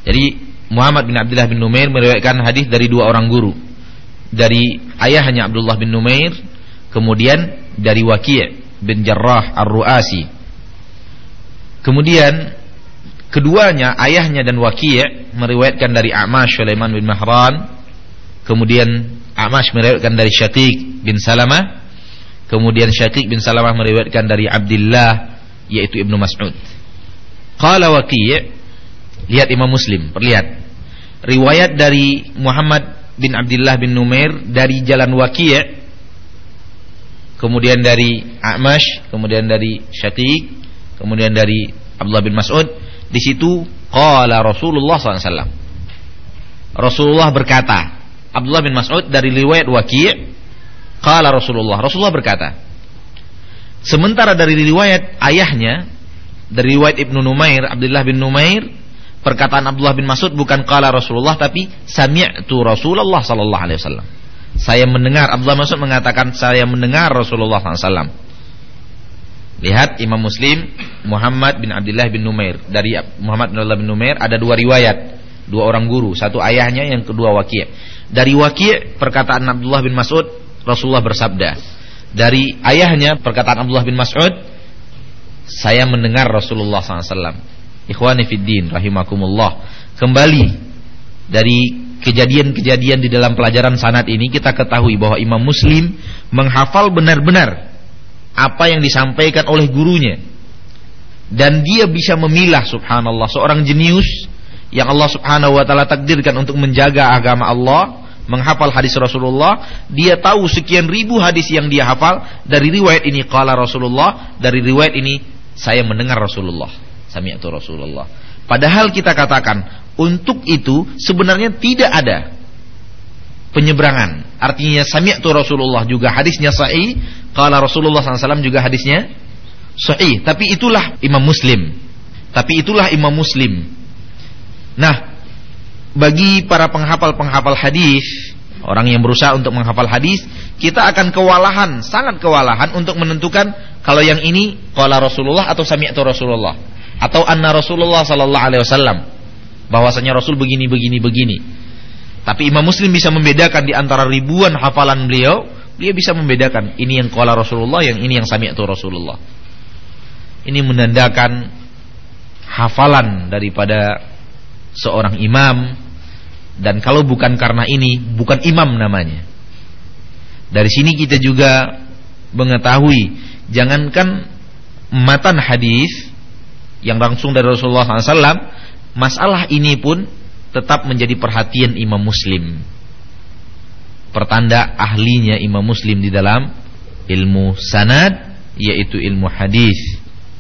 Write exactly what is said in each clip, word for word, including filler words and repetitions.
Jadi Muhammad bin Abdullah bin Numair meriwayatkan hadis dari dua orang guru, dari ayahnya Abdullah bin Numair, kemudian dari Waki' bin Jarrah Ar-Ru'asi. Kemudian keduanya, ayahnya dan Waki' meriwayatkan dari A'mash Sulaiman bin Mahran, kemudian A'mash meriwayatkan dari Syaqiq bin Salamah, kemudian Syaqiq bin Salamah meriwayatkan dari Abdullah yaitu Ibnu Mas'ud. Qala Waki', lihat Imam Muslim, perlihat riwayat dari Muhammad bin Abdullah bin Numair dari jalan Waki', kemudian dari A'mash, kemudian dari Syaqiq, kemudian dari Abdullah bin Mas'ud. Di situ qala Rasulullah sallallahu alaihi wasallam, Rasulullah berkata. Abdullah bin Mas'ud dari riwayat Waki', qala Rasulullah, Rasulullah berkata. Sementara dari riwayat ayahnya, dari riwayat Ibnu Numair, Abdullah bin Numair, perkataan Abdullah bin Mas'ud bukan qala Rasulullah, tapi sami'tu Rasulullah sallallahu alaihi wasallam. Saya mendengar, Abdullah bin Mas'ud mengatakan saya mendengar Rasulullah sallallahu alaihi wasallam. Lihat Imam Muslim, Muhammad bin Abdullah bin Numair. Dari Muhammad bin Abdullah bin Numair ada dua riwayat, dua orang guru, satu ayahnya, yang kedua Waki'. Dari Waki' perkataan Abdullah bin Mas'ud, Rasulullah bersabda. Dari ayahnya perkataan Abdullah bin Mas'ud, saya mendengar Rasulullah sallallahu alaihi wasallam. Ikhwani fiddin rahimakumullah. Kembali dari kejadian-kejadian di dalam pelajaran sanad ini, kita ketahui bahwa Imam Muslim menghafal benar-benar apa yang disampaikan oleh gurunya, dan dia bisa memilah, subhanallah, seorang jenius yang Allah subhanahu wa ta'ala takdirkan untuk menjaga agama Allah, menghafal hadis Rasulullah. Dia tahu sekian ribu hadis yang dia hafal. Dari riwayat ini qala Rasulullah, dari riwayat ini saya mendengar Rasulullah, sami'tu Rasulullah. Padahal kita katakan untuk itu sebenarnya tidak ada penyeberangan. Artinya sami'tu Rasulullah juga hadisnya sahih, qala Rasulullah sallallahu alaihi wasallam juga hadisnya sahih. Tapi itulah Imam Muslim. Tapi itulah Imam Muslim. Nah, bagi para penghafal-penghafal hadis, orang yang berusaha untuk menghafal hadis, kita akan kewalahan, sangat kewalahan untuk menentukan kalau yang ini qala Rasulullah atau sami'tu Rasulullah atau anna Rasulullah sallallahu alaihi wasallam, bahwasanya Rasul begini begini begini. Tapi Imam Muslim bisa membedakan di antara ribuan hafalan beliau, dia bisa membedakan ini yang qala Rasulullah, yang ini yang sami'tu Rasulullah. Ini menandakan hafalan daripada seorang imam, dan kalau bukan karena ini, bukan imam namanya. Dari sini kita juga mengetahui, jangankan matan hadis yang langsung dari Rasulullah sallallahu alaihi wasallam, masalah ini pun tetap menjadi perhatian Imam Muslim. Pertanda ahlinya Imam Muslim di dalam ilmu sanad, yaitu ilmu hadis.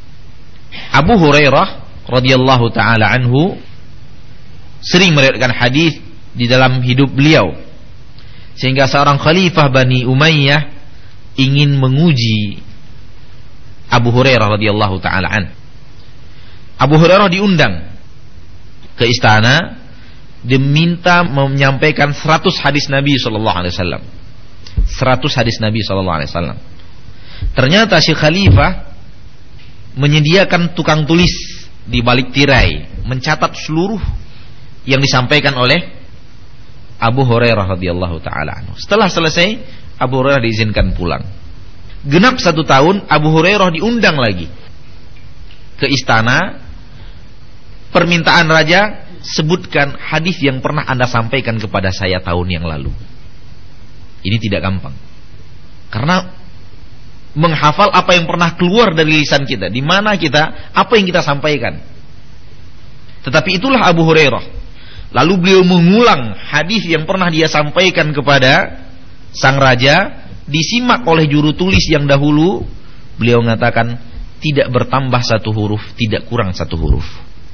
Abu Hurairah radhiyallahu taala anhu sering meriwayatkan hadis di dalam hidup beliau, sehingga seorang khalifah Bani Umayyah ingin menguji Abu Hurairah radhiyallahu taala an. Abu Hurairah diundang ke istana, diminta menyampaikan seratus hadis Nabi sallallahu alaihi wasallam. seratus hadis Nabi sallallahu alaihi wasallam. Ternyata si khalifah menyediakan tukang tulis di balik tirai, mencatat seluruh yang disampaikan oleh Abu Hurairah radhiyallahu taala anhu. Setelah selesai, Abu Hurairah diizinkan pulang. Genap satu tahun, Abu Hurairah diundang lagi ke istana. Permintaan raja, sebutkan hadis yang pernah Anda sampaikan kepada saya tahun yang lalu. Ini tidak gampang, karena menghafal apa yang pernah keluar dari lisan kita, di mana kita, apa yang kita sampaikan. Tetapi itulah Abu Hurairah. Lalu beliau mengulang hadis yang pernah dia sampaikan kepada sang raja, disimak oleh juru tulis yang dahulu. Beliau mengatakan tidak bertambah satu huruf, tidak kurang satu huruf.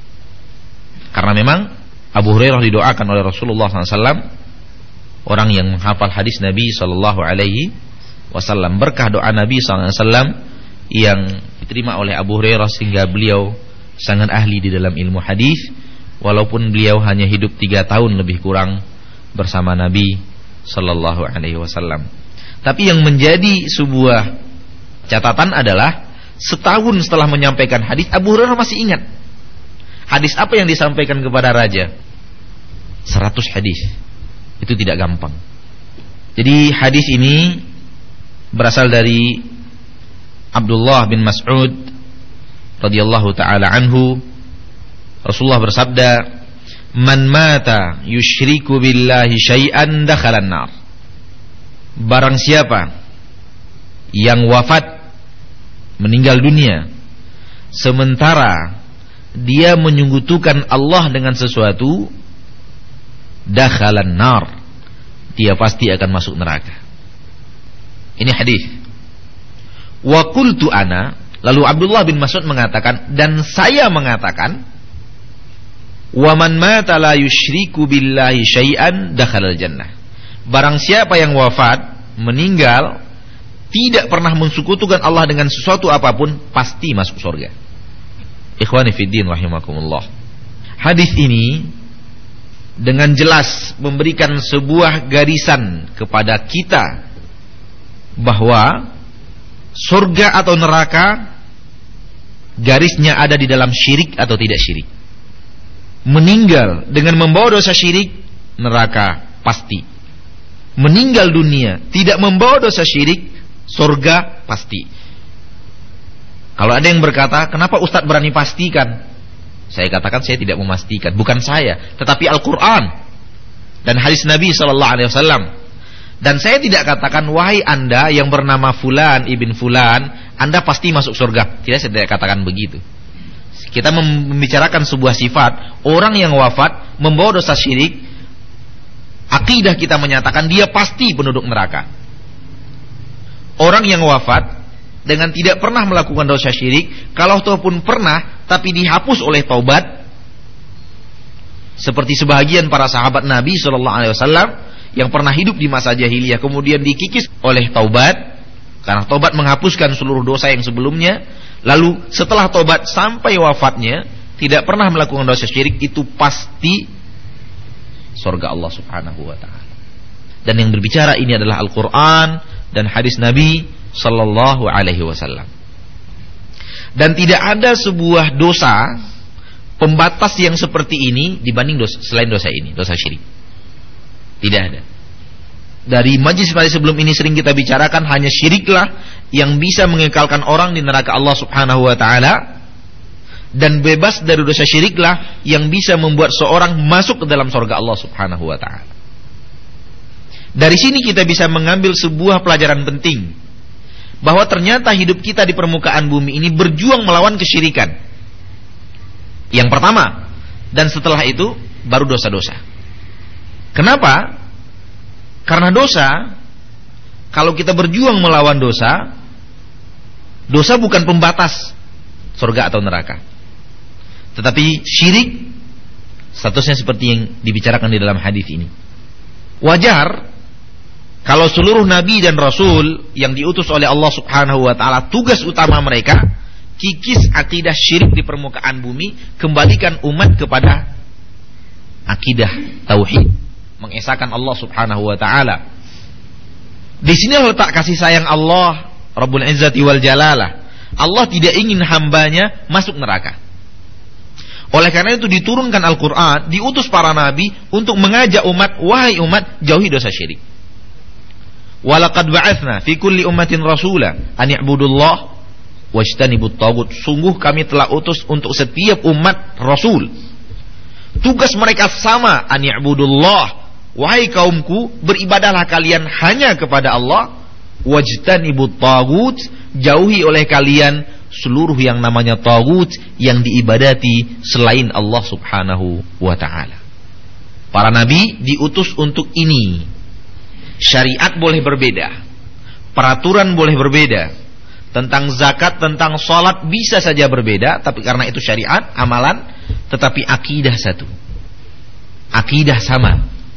Karena memang Abu Hurairah didoakan oleh Rasulullah sallallahu alaihi wasallam, orang yang menghafal hadis Nabi sallallahu alaihi wasallam. Berkah doa Nabi sallallahu alaihi wasallam yang diterima oleh Abu Hurairah, sehingga beliau sangat ahli di dalam ilmu hadis, walaupun beliau hanya hidup tiga tahun lebih kurang bersama Nabi sallallahu alaihi wasallam. Tapi yang menjadi sebuah catatan adalah setahun setelah menyampaikan hadis, Abu Hurairah masih ingat. Hadis apa yang disampaikan kepada raja? Seratus hadis. Itu tidak gampang. Jadi hadis ini berasal dari Abdullah bin Mas'ud radhiyallahu taala anhu. Rasulullah bersabda, "Man mata yusyriku billahi syai'an dakhalan nar." Barang siapa yang wafat, meninggal dunia, sementara dia menyekutukan Allah dengan sesuatu, dakhalan nar, dia pasti akan masuk neraka. Ini hadis. Wa qultu ana, lalu Abdullah bin Mas'ud mengatakan, dan saya mengatakan, wa man mata la yusyriku billahi syai'an dakhalal jannah. Barang siapa yang wafat, meninggal, tidak pernah mensekutukan Allah dengan sesuatu apapun, pasti masuk surga. Ikhwani fiddin rahimakumullah. Hadis ini dengan jelas memberikan sebuah garisan kepada kita bahwa surga atau neraka garisnya ada di dalam syirik atau tidak syirik. Meninggal dengan membawa dosa syirik, neraka pasti. Meninggal dunia tidak membawa dosa syirik, surga pasti. Kalau ada yang berkata, kenapa Ustadz berani pastikan? Saya katakan saya tidak memastikan, bukan saya, tetapi Al-Quran dan hadis Nabi Sallallahu Alaihi Wasallam. Dan saya tidak katakan, wahai anda yang bernama Fulan ibn Fulan, anda pasti masuk surga. Tidak, saya tidak katakan begitu. Kita membicarakan sebuah sifat. Orang yang wafat membawa dosa syirik, akidah kita menyatakan dia pasti penduduk neraka. Orang yang wafat dengan tidak pernah melakukan dosa syirik, kalau ataupun pernah tapi dihapus oleh taubat, seperti sebahagian para sahabat Nabi Sallallahu Alaihi Wasallam yang pernah hidup di masa jahiliyah kemudian dikikis oleh taubat, karena taubat menghapuskan seluruh dosa yang sebelumnya, lalu setelah taubat sampai wafatnya tidak pernah melakukan dosa syirik, itu pasti surga Allah Subhanahu wa taala. Dan yang berbicara ini adalah Al-Qur'an dan hadis Nabi Sallallahu Alaihi Wasallam. Dan tidak ada sebuah dosa pembatas yang seperti ini dibanding dosa, selain dosa ini, dosa syirik. Tidak ada. Dari majlis-majlis sebelum ini sering kita bicarakan, hanya syiriklah yang bisa mengekalkan orang di neraka Allah Subhanahu wa taala, dan bebas dari dosa syiriklah yang bisa membuat seorang masuk ke dalam surga Allah Subhanahu wa taala. Dari sini kita bisa mengambil sebuah pelajaran penting, bahwa ternyata hidup kita di permukaan bumi ini berjuang melawan kesyirikan. Yang pertama, dan setelah itu baru dosa-dosa. Kenapa? Karena dosa, kalau kita berjuang melawan dosa, dosa bukan pembatas surga atau neraka. Tetapi syirik statusnya seperti yang dibicarakan di dalam hadis ini. Wajar kalau seluruh nabi dan rasul yang diutus oleh Allah Subhanahu wa taala, tugas utama mereka kikis akidah syirik di permukaan bumi, kembalikan umat kepada akidah tauhid, mengesahkan Allah Subhanahu wa taala. Di sini letak kasih sayang Allah Rabbul Izzati wal Jalalah. Allah tidak ingin hambanya masuk neraka. Oleh karena itu diturunkan Al-Qur'an, diutus para nabi untuk mengajak umat, wahai umat, jauhi dosa syirik. Walaqad ba'atsna fi kulli ummatin rasula an i'budullah wajtanibut taghut. Sungguh kami telah utus untuk setiap umat rasul. Tugas mereka sama, an i'budullah, wahai kaumku, beribadahlah kalian hanya kepada Allah, wajtanibut taghut, jauhi oleh kalian seluruh yang namanya taghut yang diibadati selain Allah Subhanahu wa taala. Para nabi diutus untuk ini. Syariat boleh berbeda, peraturan boleh berbeda, tentang zakat, tentang salat bisa saja berbeda, tapi karena itu syariat, amalan, tetapi akidah satu. Akidah sama.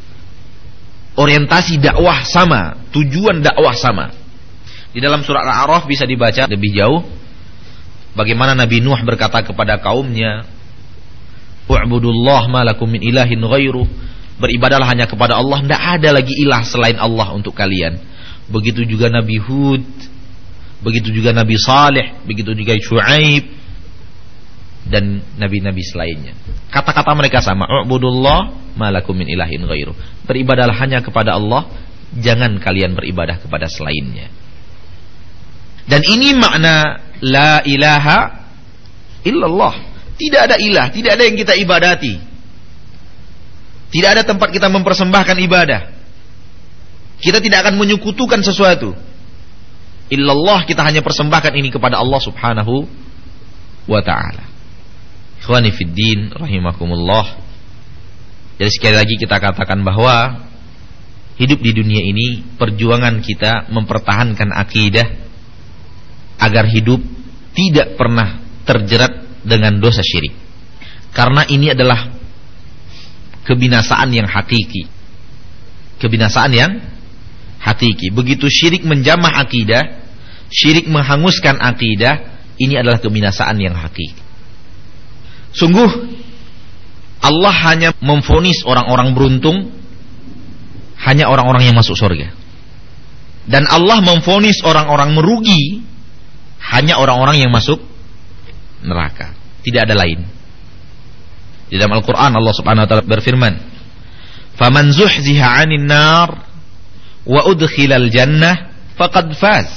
Orientasi dakwah sama, tujuan dakwah sama. Di dalam surat Al-A'raf bisa dibaca lebih jauh bagaimana Nabi Nuh berkata kepada kaumnya, "U'budullah ma lakum min ilahin ghairuh." Beribadahlah hanya kepada Allah, tidak ada lagi ilah selain Allah untuk kalian. Begitu juga Nabi Hud, begitu juga Nabi Saleh, begitu juga Syuaib. dan nabi-nabi selainnya. Kata-kata mereka sama, "Ubudullah ma lakum min ilahin ghairuh." Beribadahlah hanya kepada Allah, jangan kalian beribadah kepada selainnya. Dan ini makna la ilaha illallah. Tidak ada ilah, tidak ada yang kita ibadati. Tidak ada tempat kita mempersembahkan ibadah. Kita tidak akan menyekutukan sesuatu. Illallah, kita hanya persembahkan ini kepada Allah Subhanahu wa ta'ala. Ikhwani fid din rahimakumullah. Jadi sekali lagi kita katakan bahwa hidup di dunia ini perjuangan kita mempertahankan akidah agar hidup tidak pernah terjerat dengan dosa syirik. Karena ini adalah kebinasaan yang hakiki. Kebinasaan yang hakiki. Begitu syirik menjamah akidah, syirik menghanguskan akidah, ini adalah kebinasaan yang hakiki. Sungguh Allah hanya memvonis orang-orang beruntung, hanya orang-orang yang masuk surga. Dan Allah memvonis orang-orang merugi, hanya orang-orang yang masuk neraka. Tidak ada lain. Di dalam Al-Quran Allah subhanahu wa ta'ala berfirman, "Faman zuhziha 'anil nar wa udkhilal jannah faqad faz."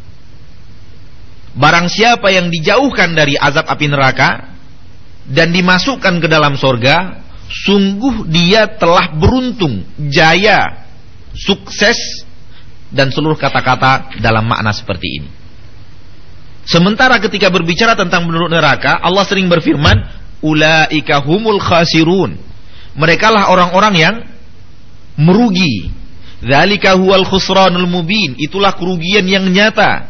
Barang siapa yang dijauhkan dari azab api neraka dan dimasukkan ke dalam surga, sungguh dia telah beruntung, jaya, sukses, dan seluruh kata-kata dalam makna seperti ini. Sementara ketika berbicara tentang penduduk neraka, Allah sering berfirman, "Ulaika humul khasirun." Merekalah orang-orang yang merugi. Dzalika huwal khusranul mubin. Itulah kerugian yang nyata.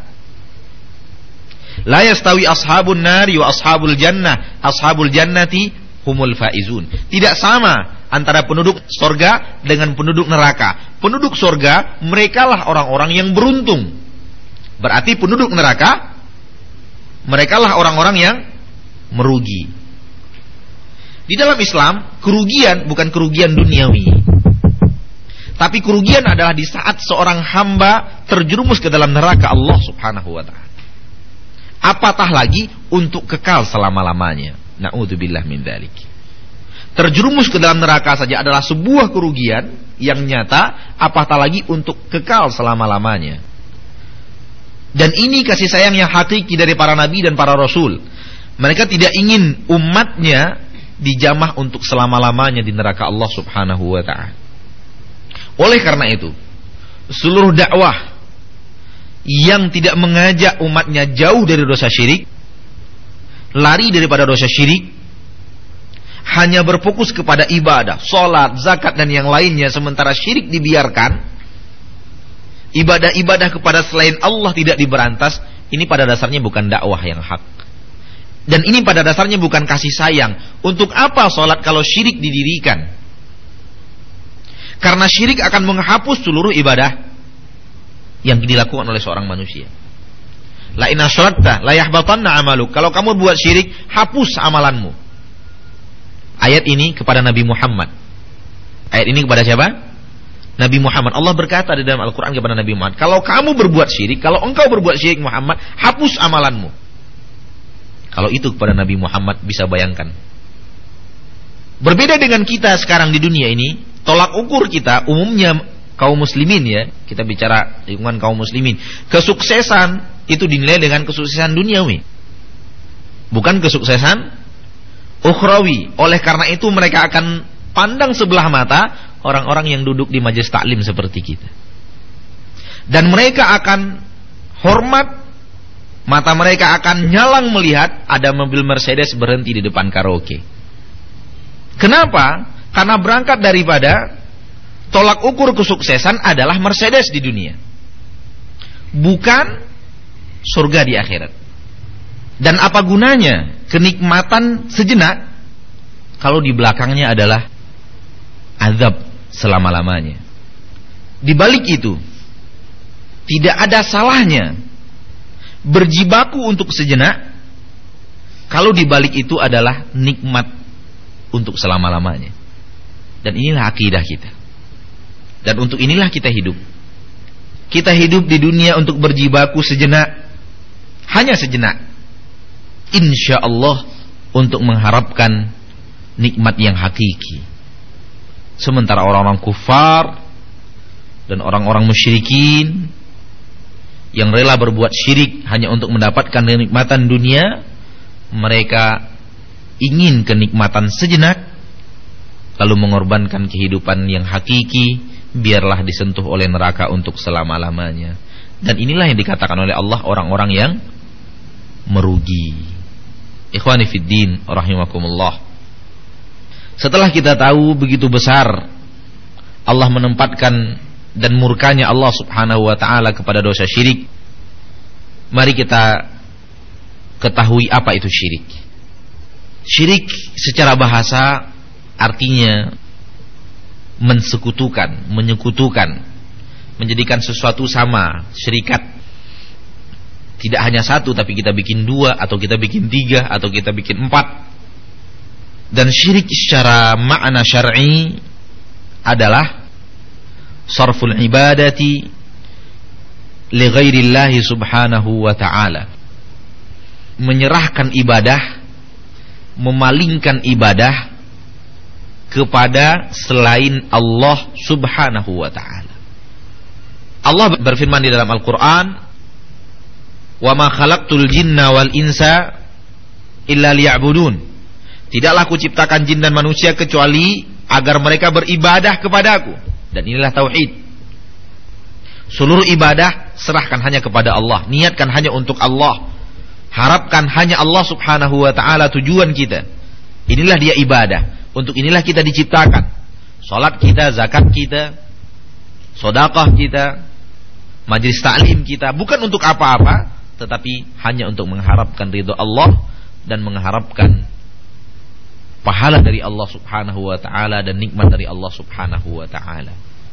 La yastawi ashabun nari wa ashabul jannah. Ashabul jannati humul faizun. Tidak sama antara penduduk surga dengan penduduk neraka. Penduduk surga merekalah orang-orang yang beruntung. Berarti penduduk neraka merekalah orang-orang yang merugi. Di dalam Islam, kerugian bukan kerugian duniawi, tapi kerugian adalah di saat seorang hamba terjerumus ke dalam neraka Allah subhanahu wa ta'ala. Apatah lagi untuk kekal selama-lamanya. Na'udzubillah min dzalik. Terjerumus ke dalam neraka saja adalah sebuah kerugian yang nyata, apatah lagi untuk kekal selama-lamanya. Dan ini kasih sayang yang hakiki dari para nabi dan para rasul. Mereka tidak ingin umatnya dijamah untuk selama-lamanya di neraka Allah subhanahu wa ta'ala. Oleh karena itu, seluruh dakwah yang tidak mengajak umatnya jauh dari dosa syirik, lari daripada dosa syirik, hanya berfokus kepada ibadah, sholat, zakat, dan yang lainnya, sementara syirik dibiarkan, ibadah-ibadah kepada selain Allah tidak diberantas, ini pada dasarnya bukan dakwah yang hak. Dan ini pada dasarnya bukan kasih sayang. Untuk apa sholat kalau syirik didirikan? Karena syirik akan menghapus seluruh ibadah yang dilakukan oleh seorang manusia. La inna syaratta la yahbatanna amaluk. Kalau kamu buat syirik, hapus amalanmu. Ayat ini kepada Nabi Muhammad. Ayat ini kepada siapa? Nabi Muhammad. Allah berkata di dalam Al-Quran kepada Nabi Muhammad, kalau kamu berbuat syirik, kalau engkau berbuat syirik Muhammad, hapus amalanmu. Kalau itu kepada Nabi Muhammad, bisa bayangkan. Berbeda dengan kita sekarang di dunia ini, tolak ukur kita umumnya kaum muslimin, ya, kita bicara lingkungan kaum muslimin, kesuksesan itu dinilai dengan kesuksesan duniawi, bukan kesuksesan ukhrawi. Oleh karena itu mereka akan pandang sebelah mata orang-orang yang duduk di majelis taklim seperti kita, dan mereka akan hormat, mata mereka akan nyalang melihat ada mobil Mercedes berhenti di depan karaoke. Kenapa? Karena berangkat daripada tolak ukur kesuksesan adalah Mercedes di dunia, bukan surga di akhirat. Dan apa gunanya kenikmatan sejenak kalau di belakangnya adalah azab selama-lamanya. Di balik itu tidak ada salahnya berjibaku untuk sejenak kalau di balik itu adalah nikmat untuk selama-lamanya. Dan inilah akidah kita. Dan untuk inilah kita hidup. Kita hidup di dunia untuk berjibaku sejenak, hanya sejenak. Insya Allah untuk mengharapkan nikmat yang hakiki. Sementara orang-orang kufar dan orang-orang musyrikin yang rela berbuat syirik hanya untuk mendapatkan kenikmatan dunia, mereka ingin kenikmatan sejenak lalu mengorbankan kehidupan yang hakiki, biarlah disentuh oleh neraka untuk selama-lamanya. Dan inilah yang dikatakan oleh Allah orang-orang yang merugi. Ikhwani fiddin rahimakumullah. Setelah kita tahu begitu besar Allah menempatkan dan murkanya Allah subhanahu wa ta'ala kepada dosa syirik, mari kita ketahui apa itu syirik. Syirik secara bahasa artinya mensekutukan, menyekutukan, menjadikan sesuatu sama, syirikat. Tidak hanya satu, tapi kita bikin dua, atau kita bikin tiga, atau kita bikin empat. Dan syirik secara makna syar'i adalah sarful ibadati li ghairillahi subhanahu wa ta'ala, menyerahkan ibadah, memalingkan ibadah kepada selain Allah subhanahu wa ta'ala. Allah berfirman di dalam Al-Quran, wa ma khalaqtul jinna wal insa illa liya'budun, tidaklah aku ciptakan jin dan manusia kecuali agar mereka beribadah kepadaku. Dan inilah tauhid. Seluruh ibadah serahkan hanya kepada Allah, niatkan hanya untuk Allah, harapkan hanya Allah subhanahu wa ta'ala tujuan kita. Inilah dia ibadah, untuk inilah kita diciptakan. Salat kita, zakat kita, sedekah kita, majlis taklim kita, bukan untuk apa-apa, tetapi hanya untuk mengharapkan ridha Allah dan mengharapkan pahala dari Allah subhanahu wa ta'ala dan nikmat dari Allah subhanahu wa ta'ala.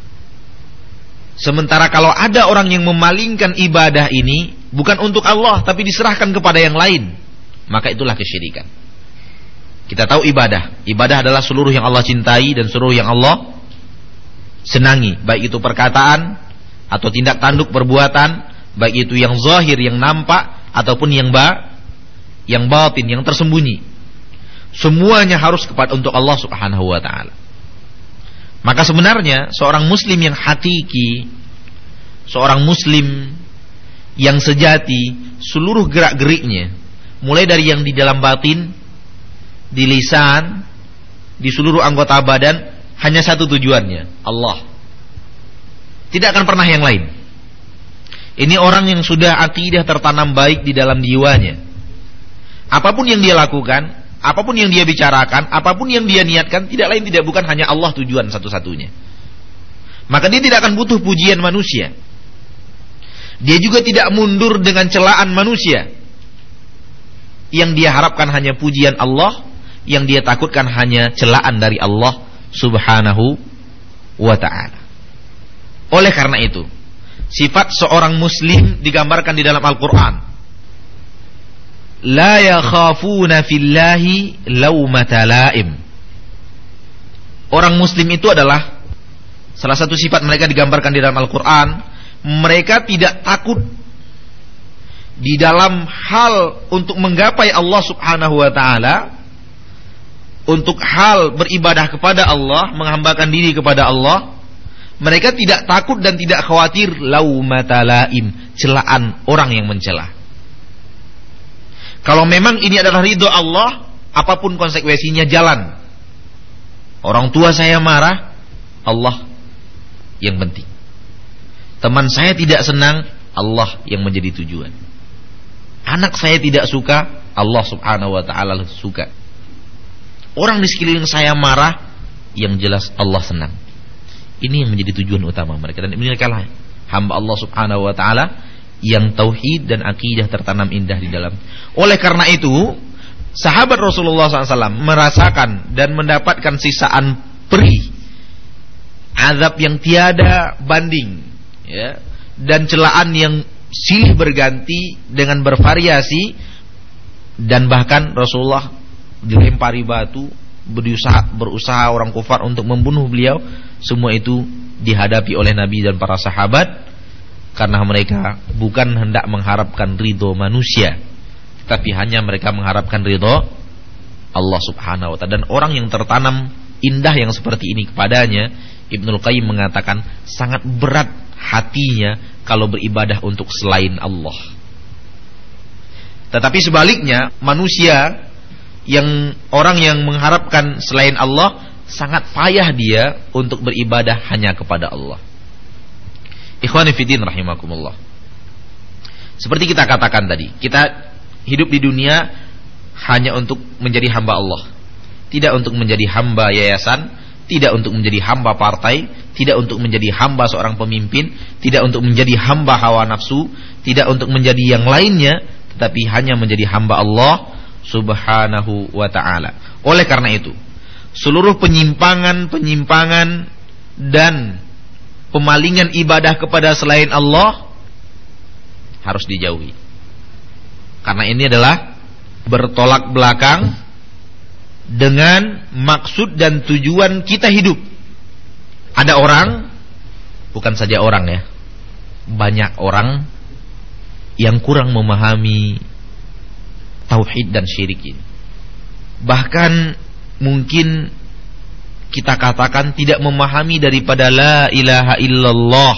Sementara kalau ada orang yang memalingkan ibadah ini bukan untuk Allah tapi diserahkan kepada yang lain, maka itulah kesyirikan. Kita tahu ibadah, ibadah adalah seluruh yang Allah cintai dan seluruh yang Allah senangi, baik itu perkataan atau tindak tanduk perbuatan, baik itu yang zahir, yang nampak, ataupun yang ba, yang batin, yang tersembunyi. Semuanya harus kepada untuk Allah subhanahu wa ta'ala. Maka sebenarnya seorang muslim yang hakiki, seorang muslim yang sejati, seluruh gerak-geriknya, mulai dari yang di dalam batin, di lisan, di seluruh anggota badan, hanya satu tujuannya, Allah. Tidak akan pernah yang lain. Ini orang yang sudah akidah tertanam baik di dalam jiwanya. Apapun yang dia lakukan, apapun yang dia bicarakan, apapun yang dia niatkan, tidak lain tidak bukan hanya Allah tujuan satu-satunya. Maka dia tidak akan butuh pujian manusia. Dia juga tidak mundur dengan celaan manusia. Yang dia harapkan hanya pujian Allah, yang dia takutkan hanya celaan dari Allah subhanahu wa ta'ala. Oleh karena itu, sifat seorang muslim digambarkan di dalam Al-Quran. La yakhafuna fillahi laumata laim. Orang muslim itu adalah salah satu sifat mereka digambarkan di dalam Al-Quran. Mereka tidak takut di dalam hal untuk menggapai Allah subhanahu wa ta'ala, untuk hal beribadah kepada Allah, menghambakan diri kepada Allah. Mereka tidak takut dan tidak khawatir laumata laim, celaan orang yang mencela. Kalau memang ini adalah ridho Allah, apapun konsekuensinya jalan. Orang tua saya marah, Allah yang penting. Teman saya tidak senang, Allah yang menjadi tujuan. Anak saya tidak suka, Allah subhanahu wa ta'ala suka. Orang di sekeliling saya marah, yang jelas Allah senang. Ini yang menjadi tujuan utama mereka. Dan ini adalah hamba Allah subhanahu wa ta'ala yang tauhid dan akidah tertanam indah di dalam. Oleh karena itu, sahabat Rasulullah shallallahu alaihi wasallam merasakan dan mendapatkan sisaan perih, azab yang tiada banding, ya, dan celaan yang silih berganti dengan bervariasi, dan bahkan Rasulullah dilempari batu, berusaha, berusaha orang kufar untuk membunuh beliau. Semua itu dihadapi oleh Nabi dan para sahabat, karena mereka bukan hendak mengharapkan ridho manusia, tapi hanya mereka mengharapkan ridho Allah Subhanahu wa ta'ala. Dan orang yang tertanam indah yang seperti ini kepadanya, Ibnul Qayyim mengatakan sangat berat hatinya kalau beribadah untuk selain Allah. Tetapi sebaliknya, manusia yang orang yang mengharapkan selain Allah, sangat payah dia untuk beribadah hanya kepada Allah. Ikhwani fiddin rahimakumullah. Seperti kita katakan tadi, kita hidup di dunia hanya untuk menjadi hamba Allah, tidak untuk menjadi hamba yayasan, tidak untuk menjadi hamba partai, tidak untuk menjadi hamba seorang pemimpin, tidak untuk menjadi hamba hawa nafsu, tidak untuk menjadi yang lainnya, tetapi hanya menjadi hamba Allah Subhanahu wa ta'ala. Oleh karena itu, seluruh penyimpangan-penyimpangan dan pemalingan ibadah kepada selain Allah harus dijauhi. Karena ini adalah bertolak belakang dengan maksud dan tujuan kita hidup. Ada orang, bukan saja orang ya, banyak orang yang kurang memahami tauhid dan syirik ini. Bahkan mungkin kita katakan tidak memahami daripada la ilaha illallah.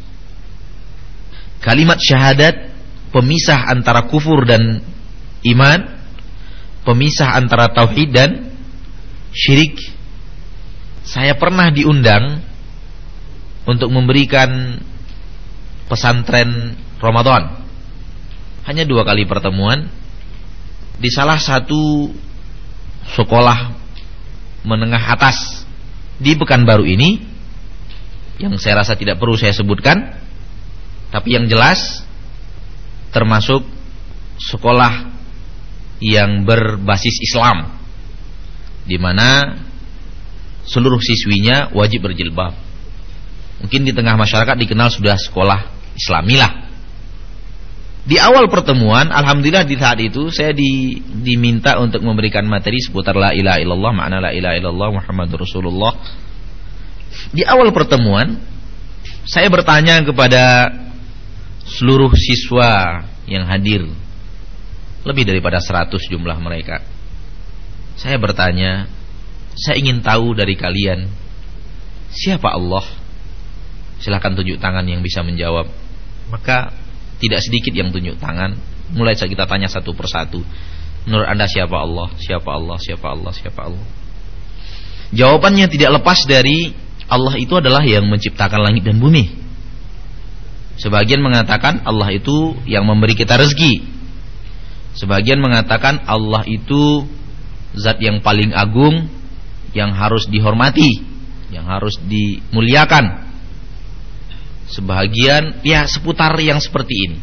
Kalimat syahadat pemisah antara kufur dan iman, pemisah antara tauhid dan syirik. Saya pernah diundang untuk memberikan pesantren Ramadan. Hanya dua kali pertemuan di salah satu sekolah menengah atas di Pekanbaru ini, yang saya rasa tidak perlu saya sebutkan, tapi yang jelas termasuk sekolah yang berbasis Islam, di mana seluruh siswinya wajib berjilbab. Mungkin di tengah masyarakat dikenal sudah sekolah Islamilah. Di awal pertemuan, alhamdulillah di saat itu saya di, diminta untuk memberikan materi seputar la ilaha illallah, makna la ilaha illallah Muhammadur Rasulullah. Di awal pertemuan, saya bertanya kepada seluruh siswa yang hadir, lebih daripada seratus jumlah mereka. Saya bertanya, saya ingin tahu dari kalian, siapa Allah? Silakan tunjuk tangan yang bisa menjawab. Maka tidak sedikit yang tunjuk tangan. Mulai saja kita tanya satu persatu, menurut anda siapa Allah? Siapa Allah? Siapa Allah? Siapa Allah? Jawabannya tidak lepas dari Allah itu adalah yang menciptakan langit dan bumi. Sebagian mengatakan Allah itu yang memberi kita rezeki. Sebagian mengatakan Allah itu zat yang paling agung, yang harus dihormati, yang harus dimuliakan. Sebagian ya seputar yang seperti ini.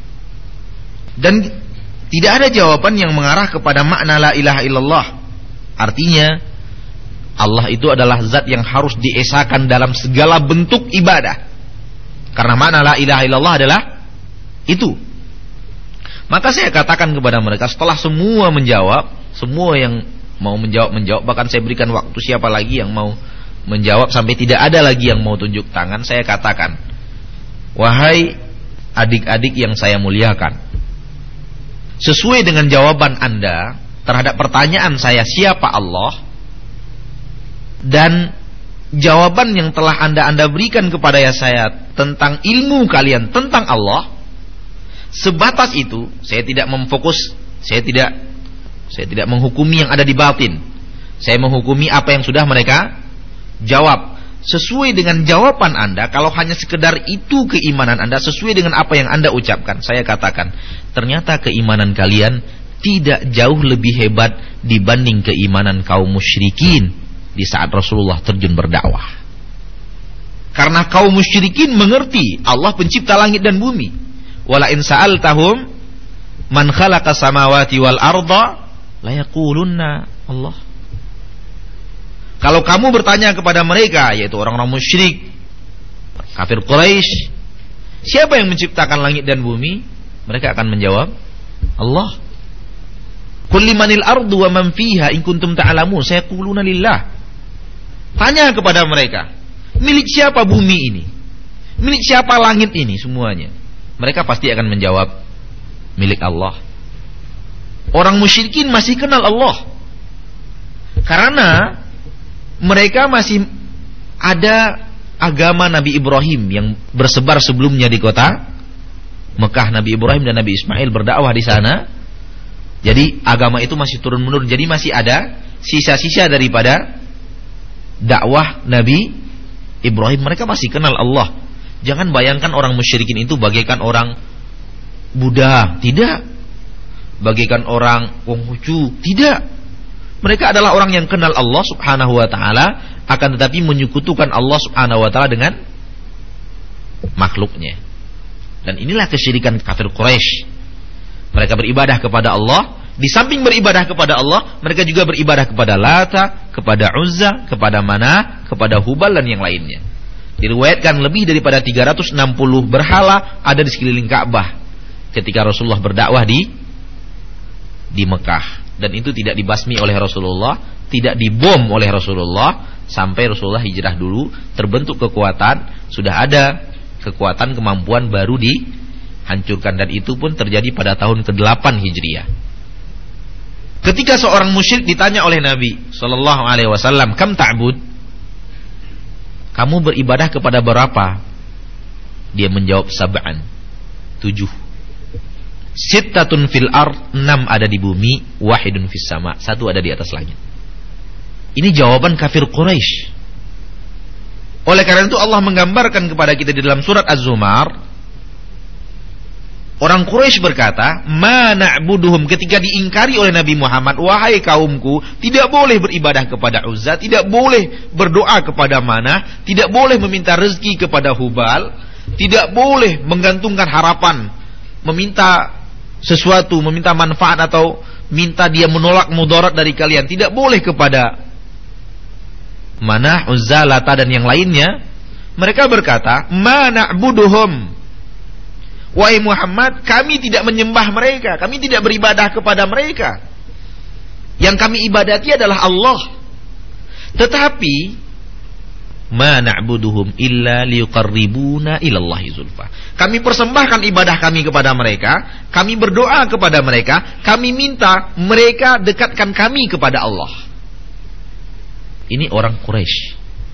Dan tidak ada jawaban yang mengarah kepada makna la ilaha illallah. Artinya Allah itu adalah zat yang harus diesakan dalam segala bentuk ibadah. Karena makna la ilaha illallah adalah itu. Maka saya katakan kepada mereka, setelah semua menjawab, semua yang mau menjawab menjawab, bahkan saya berikan waktu siapa lagi yang mau menjawab sampai tidak ada lagi yang mau tunjuk tangan, saya katakan, wahai adik-adik yang saya muliakan, sesuai dengan jawaban Anda terhadap pertanyaan saya siapa Allah, dan jawaban yang telah anda anda berikan kepada saya tentang ilmu kalian tentang Allah, sebatas itu saya tidak memfokus, saya tidak saya tidak menghukumi yang ada di batin. Saya menghukumi apa yang sudah mereka jawab. Sesuai dengan jawaban anda, kalau hanya sekedar itu keimanan anda, sesuai dengan apa yang anda ucapkan, saya katakan, ternyata keimanan kalian tidak jauh lebih hebat dibanding keimanan kaum musyrikin di saat Rasulullah terjun berdakwah. Karena kaum musyrikin mengerti Allah pencipta langit dan bumi. Wala in sa'altahum man khalaqa samawati wal arda la yaqulunna Allah. Kalau kamu bertanya kepada mereka, yaitu orang-orang musyrik, kafir Quraisy, siapa yang menciptakan langit dan bumi? Mereka akan menjawab, Allah. Qul limanil ardu wa man fiha in kuntum ta'lamun, sayaquluna lillah. Tanya kepada mereka, milik siapa bumi ini? Milik siapa langit ini semuanya? Mereka pasti akan menjawab, milik Allah. Orang musyrikin masih kenal Allah. Karena mereka masih ada agama Nabi Ibrahim yang bersebar sebelumnya di kota Mekah. Nabi Ibrahim dan Nabi Ismail berdakwah di sana. Jadi agama itu masih turun-menurun. Jadi masih ada sisa-sisa daripada dakwah Nabi Ibrahim. Mereka masih kenal Allah. Jangan bayangkan orang musyrikin itu bagaikan orang Buddha. Tidak. Bagaikan orang Konghucu. Tidak. Mereka adalah orang yang kenal Allah subhanahu wa ta'ala, akan tetapi menyekutukan Allah subhanahu wa ta'ala dengan makhluknya. Dan inilah kesyirikan kafir Quraisy. Mereka beribadah kepada Allah. Di samping beribadah kepada Allah, mereka juga beribadah kepada Lata, kepada Uzza, kepada Manah, kepada Hubal dan yang lainnya. Diriwayatkan lebih daripada tiga ratus enam puluh berhala ada di sekeliling Ka'bah ketika Rasulullah berdakwah di di Mekah. Dan itu tidak dibasmi oleh Rasulullah, tidak dibom oleh Rasulullah, sampai Rasulullah hijrah dulu, terbentuk kekuatan, sudah ada kekuatan, kemampuan baru dihancurkan. Dan itu pun terjadi pada tahun kedelapan Hijriah. Ketika seorang musyrik ditanya oleh Nabi sallallahu alaihi wasallam, "Kam ta'bud?" Kamu beribadah kepada berapa? Dia menjawab, "Sab'an." Tujuh. Sittatun fil ard, enam ada di bumi, wahidun fis sama, satu ada di atas langit. Ini jawaban kafir Quraisy. Oleh karena itu Allah menggambarkan kepada kita di dalam surat Az-Zumar, orang Quraisy berkata, "Ma na'buduhum," ketika diingkari oleh Nabi Muhammad, "Wahai kaumku, tidak boleh beribadah kepada Uzza, tidak boleh berdoa kepada Manah, tidak boleh meminta rezeki kepada Hubal, tidak boleh menggantungkan harapan, meminta sesuatu, meminta manfaat atau minta dia menolak mudarat dari kalian, tidak boleh kepada Manah, Uzza, Lata dan yang lainnya." Mereka berkata, "Ma na'buduhum." Wahai Muhammad, kami tidak menyembah mereka, kami tidak beribadah kepada mereka. Yang kami ibadati adalah Allah. Tetapi ma na'buduhum illa liqarribuna ilallahi zulfa. Kami persembahkan ibadah kami kepada mereka, kami berdoa kepada mereka, kami minta mereka dekatkan kami kepada Allah. Ini orang Quraisy.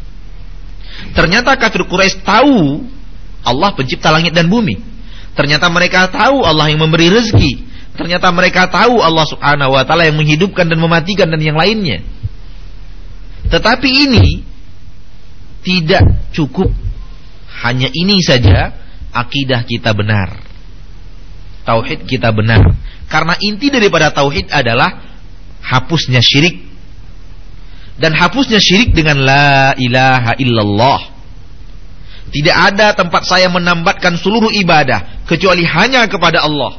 Ternyata kafir Quraisy tahu Allah pencipta langit dan bumi. Ternyata mereka tahu Allah yang memberi rezeki. Ternyata mereka tahu Allah subhanahu wa ta'ala yang menghidupkan dan mematikan dan yang lainnya. Tetapi ini tidak cukup. Hanya ini saja akidah kita benar, tauhid kita benar. Karena inti daripada tauhid adalah hapusnya syirik. Dan hapusnya syirik dengan la ilaha illallah. Tidak ada tempat saya menambatkan seluruh ibadah kecuali hanya kepada Allah.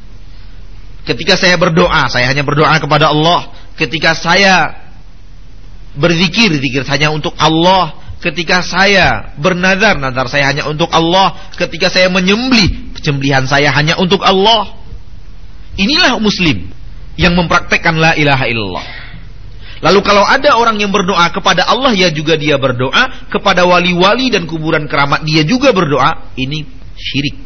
Ketika saya berdoa, saya hanya berdoa kepada Allah. Ketika saya berzikir, zikir hanya untuk Allah. Ketika saya bernazar, nazar saya hanya untuk Allah. Ketika saya menyembelih, penyembelihan saya hanya untuk Allah. Inilah muslim yang mempraktekkan la ilaha illallah. Lalu kalau ada orang yang berdoa kepada Allah, ya juga dia berdoa kepada wali-wali dan kuburan keramat, dia juga berdoa. Ini syirik.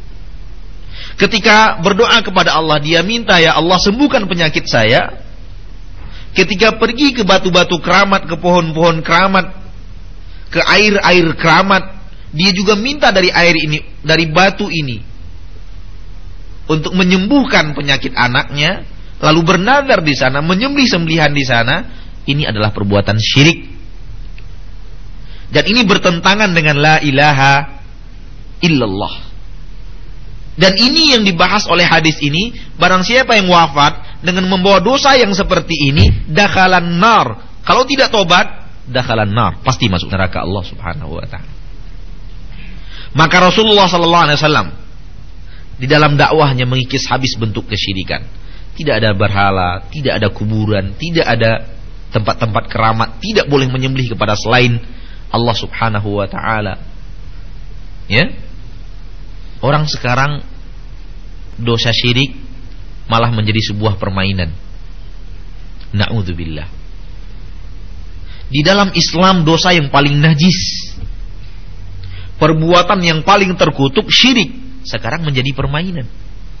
Ketika berdoa kepada Allah, dia minta, ya Allah sembuhkan penyakit saya. Ketika pergi ke batu-batu keramat, ke pohon-pohon keramat, ke air-air keramat, dia juga minta dari air ini, dari batu ini, untuk menyembuhkan penyakit anaknya. Lalu bernazar di sana, menyembelih sembelihan di sana. Ini adalah perbuatan syirik. Dan ini bertentangan dengan la ilaha illallah. Dan ini yang dibahas oleh hadis ini. Barang siapa yang wafat dengan membawa dosa yang seperti ini, dakhalan nar. Kalau tidak tobat, dakhalan nar, pasti masuk neraka Allah subhanahu wa ta'ala. Maka Rasulullah sallallahu alaihi wasallam di dalam dakwahnya mengikis habis bentuk kesyirikan. Tidak ada berhala, tidak ada kuburan, tidak ada tempat-tempat keramat, tidak boleh menyembelih kepada selain Allah subhanahu wa ta'ala. Ya? Orang sekarang dosa syirik malah menjadi sebuah permainan. Na'udzubillah. Di dalam Islam dosa yang paling najis, perbuatan yang paling terkutuk, syirik, sekarang menjadi permainan.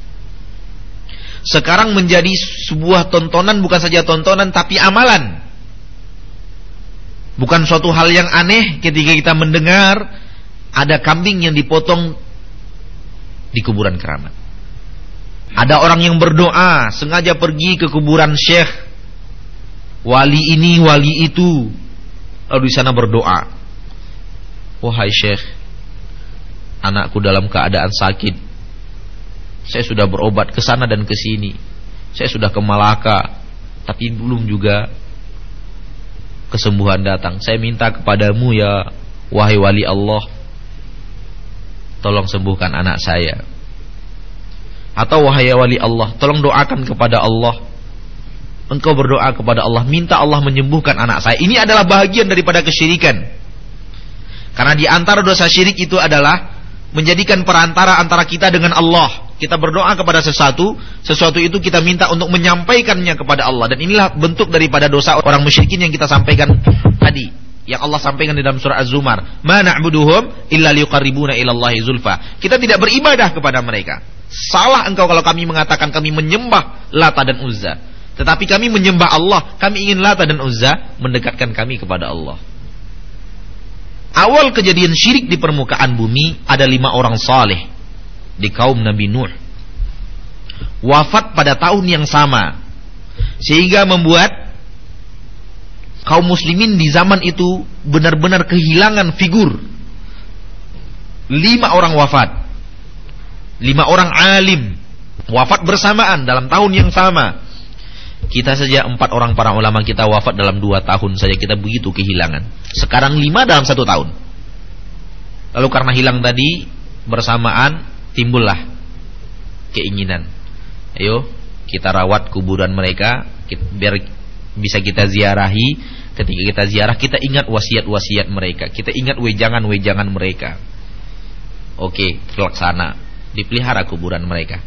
Sekarang menjadi sebuah tontonan, bukan saja tontonan tapi amalan. Bukan suatu hal yang aneh ketika kita mendengar ada kambing yang dipotong di kuburan keramat. Ada orang yang berdoa sengaja pergi ke kuburan syekh, wali ini, wali itu, lalu di sana berdoa, wahai syekh, anakku dalam keadaan sakit. Saya sudah berobat ke sana dan ke sini. Saya sudah ke Malaka, tapi belum juga kesembuhan datang. Saya minta kepadamu ya wahai wali Allah, tolong sembuhkan anak saya. Atau wahai wali Allah, tolong doakan kepada Allah. Engkau berdoa kepada Allah, minta Allah menyembuhkan anak saya. Ini adalah bahagian daripada kesyirikan. Karena di antara dosa syirik itu adalah menjadikan perantara antara kita dengan Allah. Kita berdoa kepada sesuatu, sesuatu itu kita minta untuk menyampaikannya kepada Allah. Dan inilah bentuk daripada dosa orang musyrikin yang kita sampaikan tadi, yang Allah sampaikan di dalam surah Az-Zumar, ma na'buduhum illa liqarribuna ilallahi zulfa. Kita tidak beribadah kepada mereka. Salah engkau kalau kami mengatakan kami menyembah Lata dan Uzza. Tetapi kami menyembah Allah. Kami ingin Lata dan Uzza mendekatkan kami kepada Allah. Awal kejadian syirik di permukaan bumi ada lima orang saleh di kaum Nabi Nuh, wafat pada tahun yang sama, sehingga membuat kaum muslimin di zaman itu benar-benar kehilangan figur. Lima orang wafat, lima orang alim wafat bersamaan dalam tahun yang sama. Kita saja empat orang para ulama kita wafat dalam dua tahun saja, kita begitu kehilangan. Sekarang lima dalam satu tahun. Lalu karena hilang tadi bersamaan, timbullah keinginan, ayo kita rawat kuburan mereka, biar bisa kita ziarahi. Ketika kita ziarah, kita ingat wasiat-wasiat mereka, kita ingat wejangan-wejangan mereka. Oke, terlaksana, dipelihara kuburan mereka.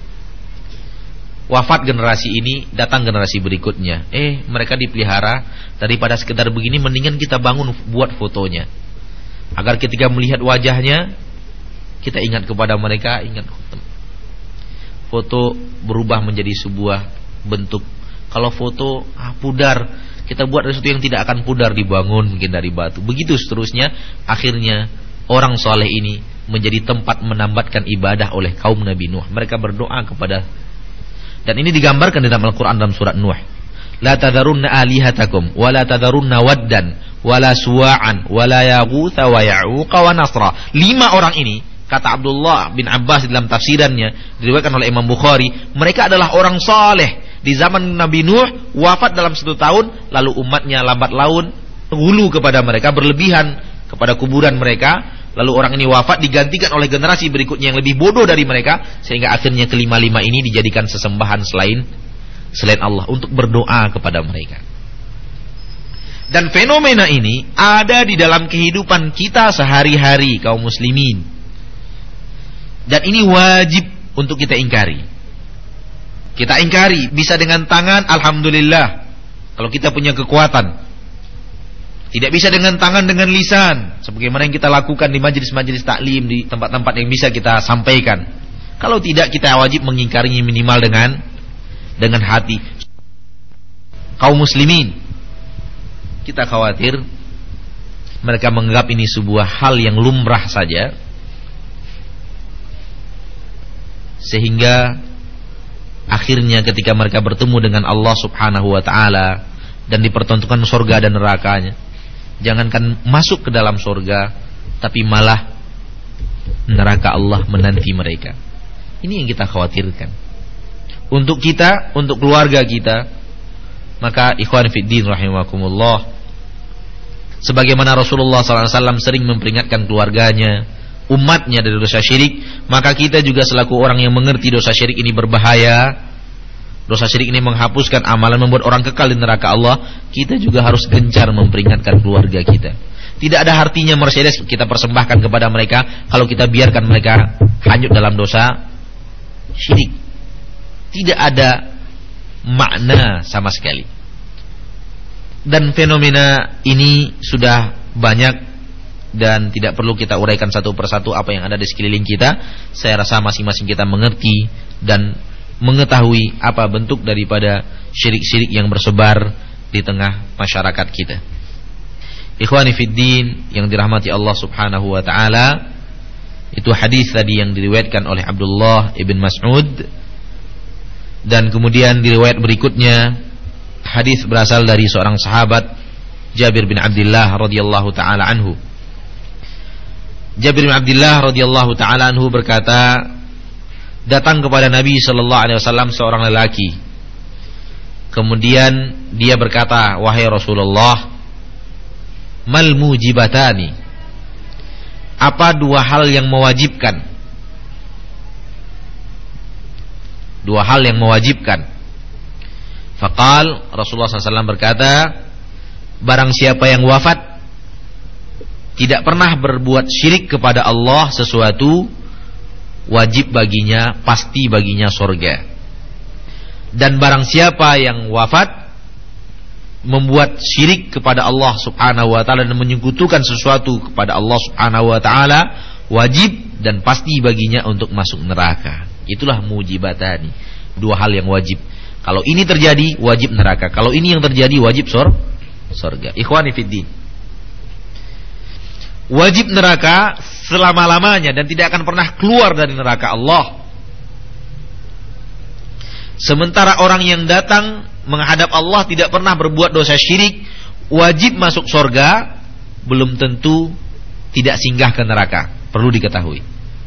Wafat generasi ini, datang generasi berikutnya, eh mereka dipelihara. Daripada sekedar begini, mendingan kita bangun buat fotonya, agar ketika melihat wajahnya kita ingat kepada mereka. Ingat, foto berubah menjadi sebuah bentuk. Kalau foto ah, pudar, kita buat sesuatu yang tidak akan pudar, dibangun mungkin dari batu. Begitu seterusnya. Akhirnya orang soleh ini menjadi tempat menambatkan ibadah oleh kaum Nabi Nuh. Mereka berdoa kepada, dan ini digambarkan di dalam Al-Quran dalam surat Nuh. La tadharunna alihatakum wa la tadharunna waddan wa la suwa'an wa la yaghutha wa ya'uqa wa nasra. Lima orang ini, kata Abdullah bin Abbas dalam tafsirannya, diriwayatkan oleh Imam Bukhari, mereka adalah orang saleh di zaman Nabi Nuh, wafat dalam satu tahun. Lalu umatnya lambat laun, hulu kepada mereka, berlebihan kepada kuburan mereka. Lalu orang ini wafat, digantikan oleh generasi berikutnya yang lebih bodoh dari mereka, sehingga akhirnya kelima-lima ini dijadikan sesembahan selain selain Allah, untuk berdoa kepada mereka. Dan fenomena ini ada di dalam kehidupan kita sehari-hari kaum muslimin, dan ini wajib untuk kita ingkari. Kita ingkari, bisa dengan tangan, alhamdulillah, kalau kita punya kekuatan. Tidak bisa dengan tangan, dengan lisan, sebagaimana yang kita lakukan di majelis-majelis taklim, di tempat-tempat yang bisa kita sampaikan. Kalau tidak, kita wajib mengingkarinya minimal dengan dengan hati. Kaum muslimin, kita khawatir mereka menganggap ini sebuah hal yang lumrah saja, sehingga akhirnya ketika mereka bertemu dengan Allah subhanahu wa ta'ala dan dipertontonkan surga dan nerakanya, jangankan masuk ke dalam surga, tapi malah neraka Allah menanti mereka. Ini yang kita khawatirkan untuk kita, untuk keluarga kita. Maka ikhwan fiddin rahimakumullah, sebagaimana Rasulullah sallallahu alaihi wasallam sering memperingatkan keluarganya, umatnya dari dosa syirik, maka kita juga selaku orang yang mengerti dosa syirik ini berbahaya, dosa syirik ini menghapuskan amalan, membuat orang kekal di neraka Allah, kita juga harus gencar memperingatkan keluarga kita. Tidak ada artinya Mercedes kita persembahkan kepada mereka kalau kita biarkan mereka hanyut dalam dosa syirik. Tidak ada makna sama sekali. Dan fenomena ini sudah banyak dan tidak perlu kita uraikan satu persatu apa yang ada di sekeliling kita. Saya rasa masing-masing kita mengerti dan mengetahui apa bentuk daripada syirik-syirik yang bersebar di tengah masyarakat kita. Ikhwani fid din yang dirahmati Allah Subhanahu wa taala, itu hadis tadi yang diriwayatkan oleh Abdullah ibn Mas'ud, dan kemudian diriwayat berikutnya hadis berasal dari seorang sahabat Jabir bin Abdullah radhiyallahu taala anhu. Jabir bin Abdullah radhiyallahu taala anhu berkata, datang kepada Nabi sallallahu alaihi wasallam seorang lelaki. Kemudian dia berkata, wahai Rasulullah, mal mujibatani, apa dua hal yang mewajibkan? Dua hal yang mewajibkan. Faqal, Rasulullah sallallahu alaihi wasallam berkata, barang siapa yang wafat tidak pernah berbuat syirik kepada Allah sesuatu, wajib baginya, pasti baginya surga. Dan barang siapa yang wafat membuat syirik kepada Allah Subhanahu wa taala dan menyekutukan sesuatu kepada Allah Subhanahu wa taala, wajib dan pasti baginya untuk masuk neraka. Itulah mujibatani, dua hal yang wajib. Kalau ini terjadi, wajib neraka. Kalau ini yang terjadi, wajib sur surga. Ikhwani fiddin, wajib neraka selama-lamanya dan tidak akan pernah keluar dari neraka Allah. Sementara orang yang datang menghadap Allah tidak pernah berbuat dosa syirik, wajib masuk surga, belum tentu tidak singgah ke neraka. Perlu diketahui.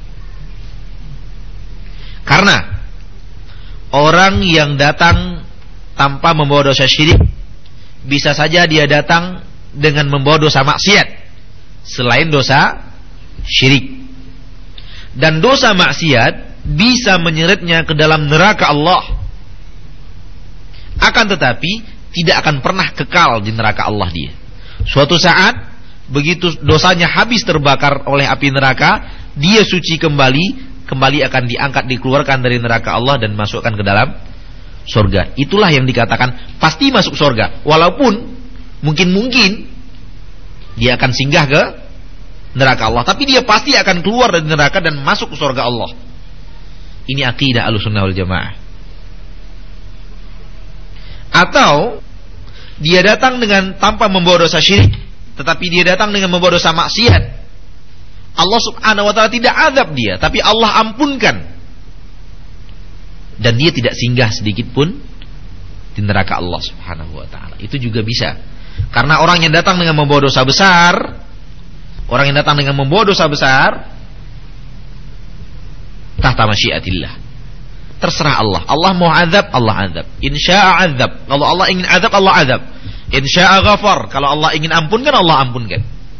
Karena orang yang datang tanpa membawa dosa syirik, bisa saja dia datang dengan membawa dosa maksiat selain dosa syirik. Dan dosa maksiat bisa menyeretnya ke dalam neraka Allah. Akan tetapi tidak akan pernah kekal di neraka Allah dia. Suatu saat begitu dosanya habis terbakar oleh api neraka, dia suci kembali, kembali akan diangkat, dikeluarkan dari neraka Allah dan masukkan ke dalam surga. Itulah yang dikatakan pasti masuk surga, walaupun mungkin-mungkin dia akan singgah ke neraka Allah, tapi dia pasti akan keluar dari neraka dan masuk ke surga Allah. Ini akidah Ahlussunnah wal Jamaah. Atau dia datang dengan tanpa membawa dosa syirik, tetapi dia datang dengan membawa dosa maksiat. Allah Subhanahu wa taala tidak azab dia, tapi Allah ampunkan. Dan dia tidak singgah sedikit pun di neraka Allah Subhanahu wa taala. Itu juga bisa. Karena orang yang datang dengan membawa dosa besar, orang yang datang dengan membawa dosa besar, tahta masyiatillah, terserah Allah. Allah mau azab, Allah azab. Insya'a azab. Kalau Allah ingin azab, Allah azab. Insya'a ghafar. Kalau Allah ingin ampunkan, Allah ampunkan.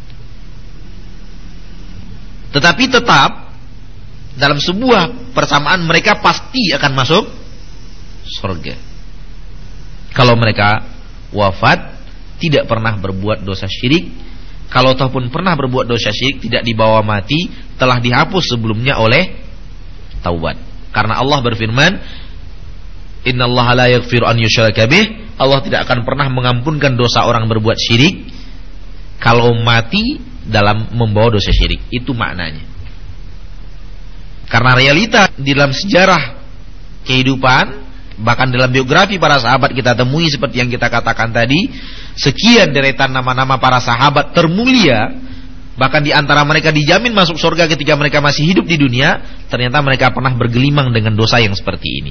Tetapi tetap dalam sebuah persamaan mereka pasti akan masuk surga. Kalau mereka wafat tidak pernah berbuat dosa syirik, kalau ataupun pernah berbuat dosa syirik tidak dibawa mati, telah dihapus sebelumnya oleh taubat. Karena Allah berfirman, innallaha la yaghfiru an yushraka bih, Allah tidak akan pernah mengampunkan dosa orang berbuat syirik kalau mati dalam membawa dosa syirik. Itu maknanya. Karena realita di dalam sejarah kehidupan, bahkan dalam biografi para sahabat kita temui seperti yang kita katakan tadi, sekian deretan nama-nama para sahabat termulia, bahkan di antara mereka dijamin masuk surga ketika mereka masih hidup di dunia, ternyata mereka pernah bergelimang dengan dosa yang seperti ini.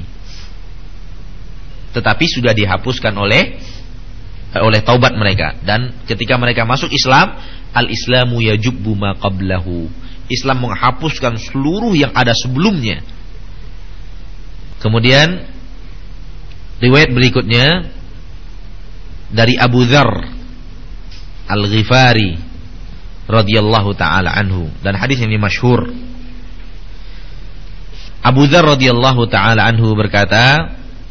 Tetapi sudah dihapuskan oleh oleh taubat mereka, dan ketika mereka masuk Islam, al-Islamu yajubbu ma qablahu. Islam menghapuskan seluruh yang ada sebelumnya. Kemudian riwayat berikutnya dari Abu Dzar Al-Ghifari radhiyallahu taala anhu, dan hadis ini masyhur. Abu Dzar radhiyallahu taala anhu berkata,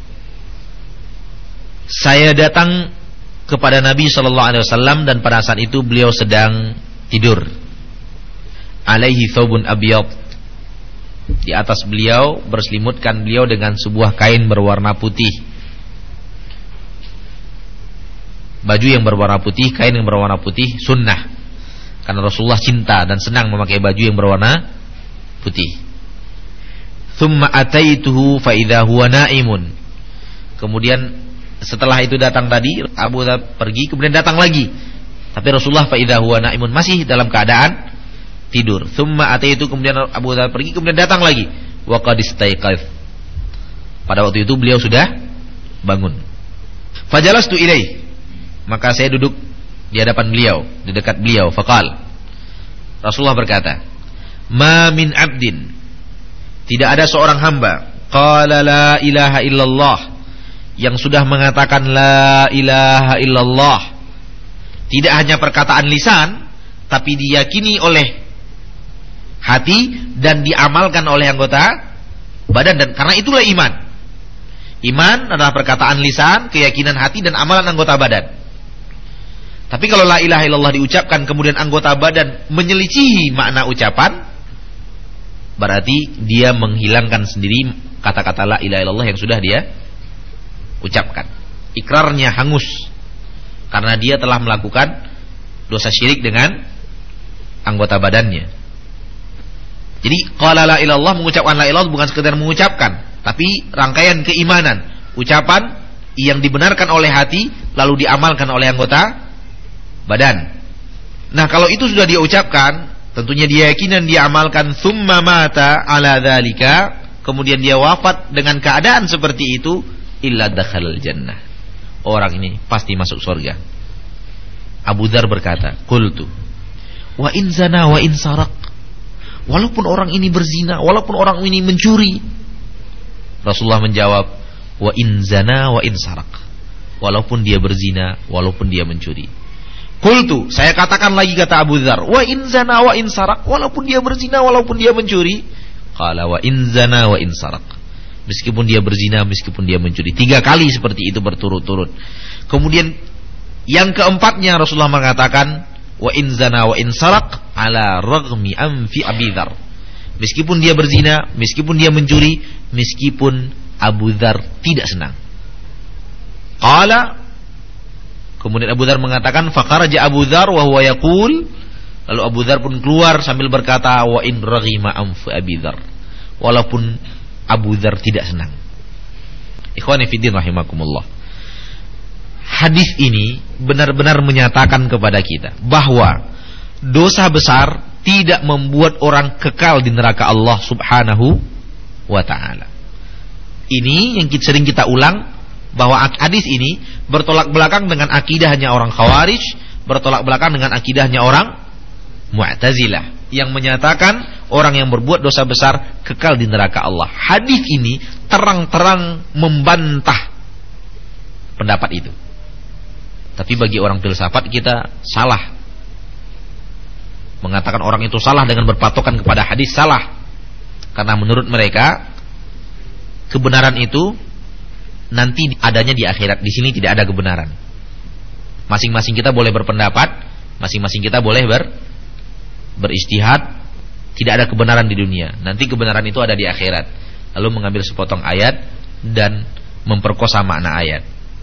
saya datang kepada Nabi sallallahu alaihi wasallam dan pada saat itu beliau sedang tidur. Alaihi thawbun abyad. Di atas beliau berselimutkan beliau dengan sebuah kain berwarna putih. Baju yang berwarna putih, kain yang berwarna putih sunnah. Karena Rasulullah cinta dan senang memakai baju yang berwarna putih. Thumma ataituhu fa idza huwa naimun. Kemudian setelah itu datang tadi, Abu Dzar pergi, kemudian datang lagi. Tapi Rasulullah fa idza huwa naimun, masih dalam keadaan tidur. Tsumma ataitu, kemudian Abu Dzar pergi, kemudian datang lagi. Wa qad istaiqaz. Pada waktu itu beliau sudah bangun. Fajalastu ilaih, maka saya duduk di hadapan beliau, di dekat beliau. Faqal, Rasulullah berkata, ma min abdin, tidak ada seorang hamba, qala la ilaha illallah, yang sudah mengatakan la ilaha illallah, tidak hanya perkataan lisan, tapi diyakini oleh hati dan diamalkan oleh anggota badan, dan karena itulah iman. Iman adalah perkataan lisan, keyakinan hati, dan amalan anggota badan. Tapi kalau la ilaha illallah diucapkan kemudian anggota badan menyelisihi makna ucapan, berarti dia menghilangkan sendiri kata-kata la ilaha illallah yang sudah dia ucapkan. Ikrarnya hangus karena dia telah melakukan dosa syirik dengan anggota badannya. Jadi qala la ilallah, mengucapkan la ilallah bukan sekedar mengucapkan, tapi rangkaian keimanan, ucapan yang dibenarkan oleh hati lalu diamalkan oleh anggota badan. Nah, kalau itu sudah dia ucapkan, tentunya dia yakin dan dia amalkan, tsumma mata ala dzalika, kemudian dia wafat dengan keadaan seperti itu, illa dakhalal jannah, orang ini pasti masuk surga. Abu Dzar berkata, qultu wa in zana wa in saraq, walaupun orang ini berzina, walaupun orang ini mencuri. Rasulullah menjawab, wa in zana wa in saraq, walaupun dia berzina, walaupun dia mencuri. Qultu, saya katakan lagi, kata Abu Dzar, wa in zana wa in saraq, walaupun dia berzina, walaupun dia mencuri. Qala wa in zana wa in saraq, meskipun dia berzina, meskipun dia mencuri. Tiga kali seperti itu berturut-turut. Kemudian yang keempatnya Rasulullah mengatakan, wa in zana wa in saraq ala raghmi anfi Abi Dzar, meskipun dia berzina, meskipun dia mencuri, meskipun Abu Dzar tidak senang. Qala, kemudian Abu Dzar mengatakan, faqaraja Abu Dzar wa huwa yaqul, lalu Abu Dzar pun keluar sambil berkata, wa in raghima anfu Abi Dzar, walaupun Abu Dzar tidak senang. Ikhwani fiddin rahimakumullah. Hadis ini benar-benar menyatakan kepada kita bahwa dosa besar tidak membuat orang kekal di neraka Allah Subhanahu wa ta'ala. Ini yang sering kita ulang, bahwa hadis ini bertolak belakang dengan akidahnya orang Khawarij, bertolak belakang dengan akidahnya orang Mu'tazilah yang menyatakan orang yang berbuat dosa besar kekal di neraka Allah. Hadis ini terang-terang membantah pendapat itu. Tapi bagi orang filsafat, kita salah mengatakan orang itu salah dengan berpatokan kepada hadis, salah. Karena menurut mereka kebenaran itu nanti adanya di akhirat, di sini tidak ada kebenaran. Masing-masing kita boleh berpendapat, masing-masing kita boleh ber beristihad, tidak ada kebenaran di dunia. Nanti kebenaran itu ada di akhirat. Lalu mengambil sepotong ayat dan memperkosa makna ayat.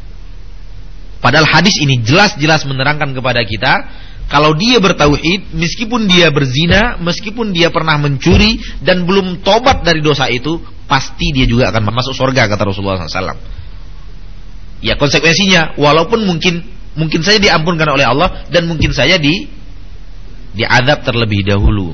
Padahal hadis ini jelas-jelas menerangkan kepada kita, kalau dia bertauhid, meskipun dia berzina, meskipun dia pernah mencuri dan belum tobat dari dosa itu, pasti dia juga akan masuk surga, kata Rasulullah shallallahu alaihi wasallam. Ya, konsekuensinya, walaupun mungkin mungkin saja diampunkan oleh Allah dan mungkin saja di diazab terlebih dahulu.